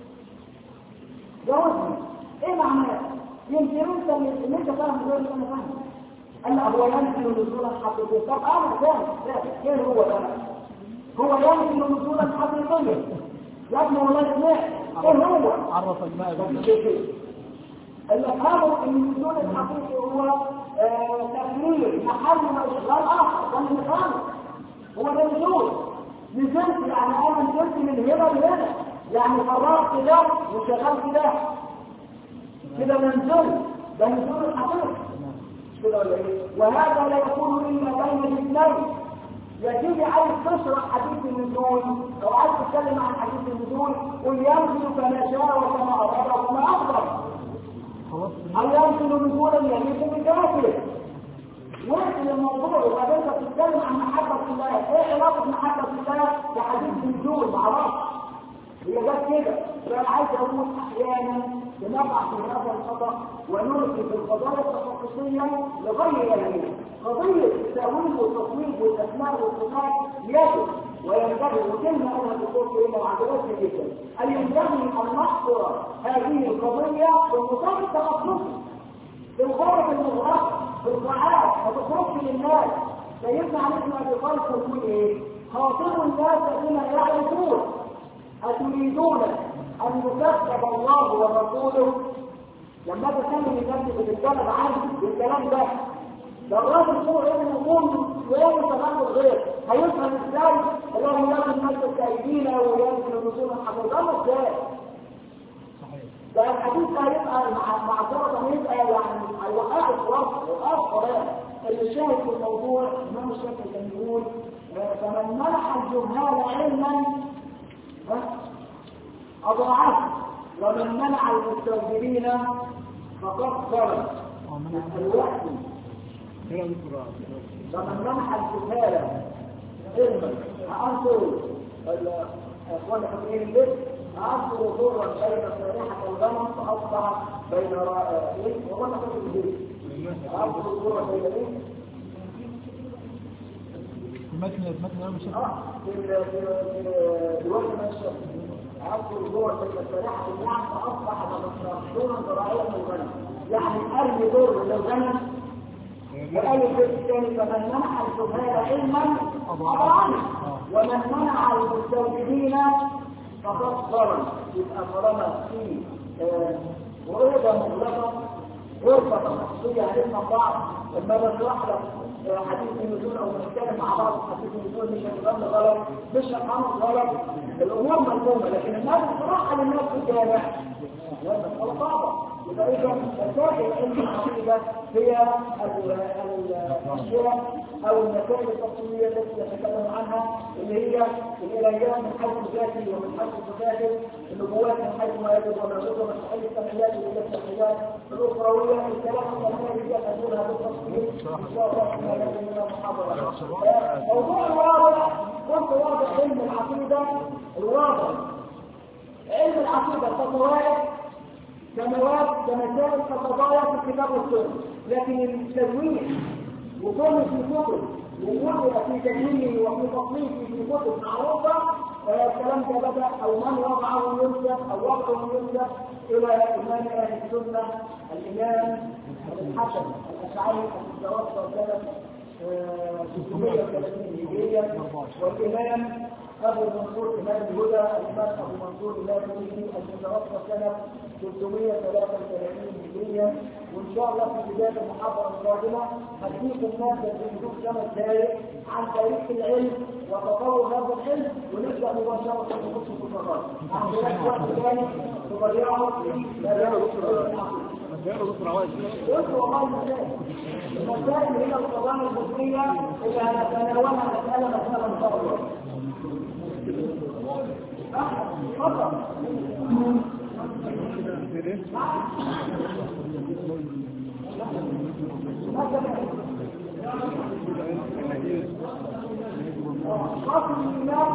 جاوبني ايه معناه؟ يمكن انت اللي انت فاهم غير اللي انا فاهمه. انا هو ينزل نزولا حقيقيا، طب انا فاهم فاهم ايه هو ده؟ هو ينزل نزولا حقيقيا يا ابني والله سمعت ايه هو؟ عرف الماء اللي قالوا ان النزول الحقيقي هو تكليف محل واشغال اخر ده اللي قالوا هو ده النزول. نزلت يعني انا نزلت من هنا لهنا يعني فرغت ده وشغلت ده كده ننزل ده النزول الحقيقي كده ولا ايه؟ وهذا لا يكون الا بين الاثنين. يجب عايز تشرح حديث النزول او عايز تتكلم عن حديث النزول قل ينزل كما شاء وكما اراد وكما اقدر أو ينزل نزولا يليق بذاته. وصل الموضوع وبعدين بتتكلم عن محبة الله، ايه علاقة محبة الله بحديث النزول؟ معرفش. هي جت كده، فأنا عايز أقول أحيانا بنقع في هذا الخطأ ونلقي في القضايا التخصصية لغير أهلها. قضية التأويل والتصويب والأسماء والصفات يجب وينبغي وكلمة أنا بقول كلمة وعجبتني جدا أن ينبغي أن نحصر هذه القضية في النطاق التخصصي في الغرف المغلقة في القاعات ما تخرجش للناس. سيدنا علي بن أبي طالب يقول إيه؟ خاطبوا الناس بما يعرفون أتريدون أن يكذب الله ورسوله؟ لما تكلم الناس بالكلام عنه بالكلام ده ده الراجل فوق ابن يقوم ويوم تغلق غير هيفهم ازاي اللهم لا الناس التأيدين وينزل الرسول الحقيقة ازاي؟ ده الحديث ده هيبقى مع معذرة هيبقى يعني هيوقعوا في وقت وقف اللي الشاهد في الموضوع الإمام الشافعي كان يقول فمن منح الجهال علما أضاعفه ومن منع المستوجبين فقد ظلم الوقت ومن منح الجهال علما أنظر اخواني حاضرين البيت أنظر ضرا بين صالحة الغنم فأصبح بين رأيه وأنا في البيت أنظر ضرا بين ايه؟ المتن المتن أنا مش اه في في الوقت ما الشمس أنظر ضرا بين صالحة الغنم فأصبح مشهورا برعية الغنم يعني أرمي ضر للغنم. وقال البيت الثاني فمن منع الجهال علما أضاعه ومن منع المستوجبين فقد ظلم. يبقى طالما في غرفة مغلقة غرفة تخصصية علمنا بعض لما بنشرح لك حديث النزول او بنتكلم مع بعض حديث النزول مش هنفهم غلط مش هنفهم غلط الامور مفهومه لكن الناس بصراحه للناس بتتابع والمساله صعبه. يبقى اذا مسائل علم العقيده هي الاشياء او المسائل التفصيليه التي يتكلم عنها اللي هي الالهيات من حيث ذاته ومن حيث صفاته، النبوات من حيث ما يجب وما يجب من حيث التمهيدات والتمهيدات الاخرويه الكلام التمهيدي يقولها بالتفصيل ان شاء الله. موضوع الواضح كنت واضح علم العقيدة الواضح علم العقيدة كمواد كمواد كمسائل كقضايا في الكتاب والسنة، لكن التدوين وكون في كتب ووضع في تدوينه وفي تصنيفه في كتب معروفة الكلام ده بدأ أو من وضعه ينسب أو وضعه ينسب إلى إمام أهل السنة الإمام الحسن الأشعري المتوفى سنة ستمائة وثلاثين هجرية، والإمام أبو منصور إمام الهدى الإمام أبو منصور اللاذقي المتوفى سنة ثلاثمائة وثلاثة وثلاثين هجرية. وإن شاء الله في بداية المحاضرة القادمة هديكم مادة في حدود خمس دقائق عن تاريخ العلم وتطور هذا العلم ونبدأ مباشرة في نص الفقرات. عندنا وقت ثاني تضيعه في مجال المسائل هي القضايا المصرية اللي هنتناولها مسألة مسألة إن شاء الله. تفضل. قصد الإمام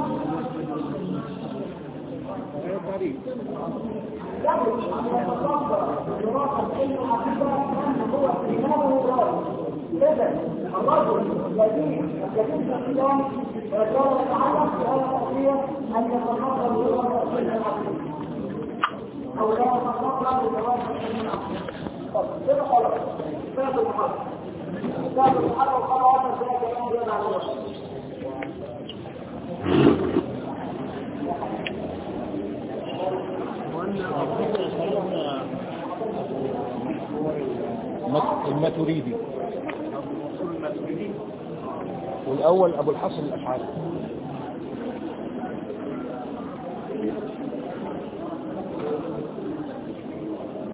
يجب أن يتصدر دراسة علم العقيدة أنه هو إمامه الرجل. إذا الرجل الذي يجب الإسلام كان يتعلم بهذا التأثير أن يتصدر دراسة علم العقيدة أو لا يتصدر بدراسة علم العقيدة. طب كده خلاص كتاب المحاضرة كتاب المحاضرة وخلاص ازاي كمان زيادة على الوقت. الماتريدي والأول أبو الحسن الأشعري.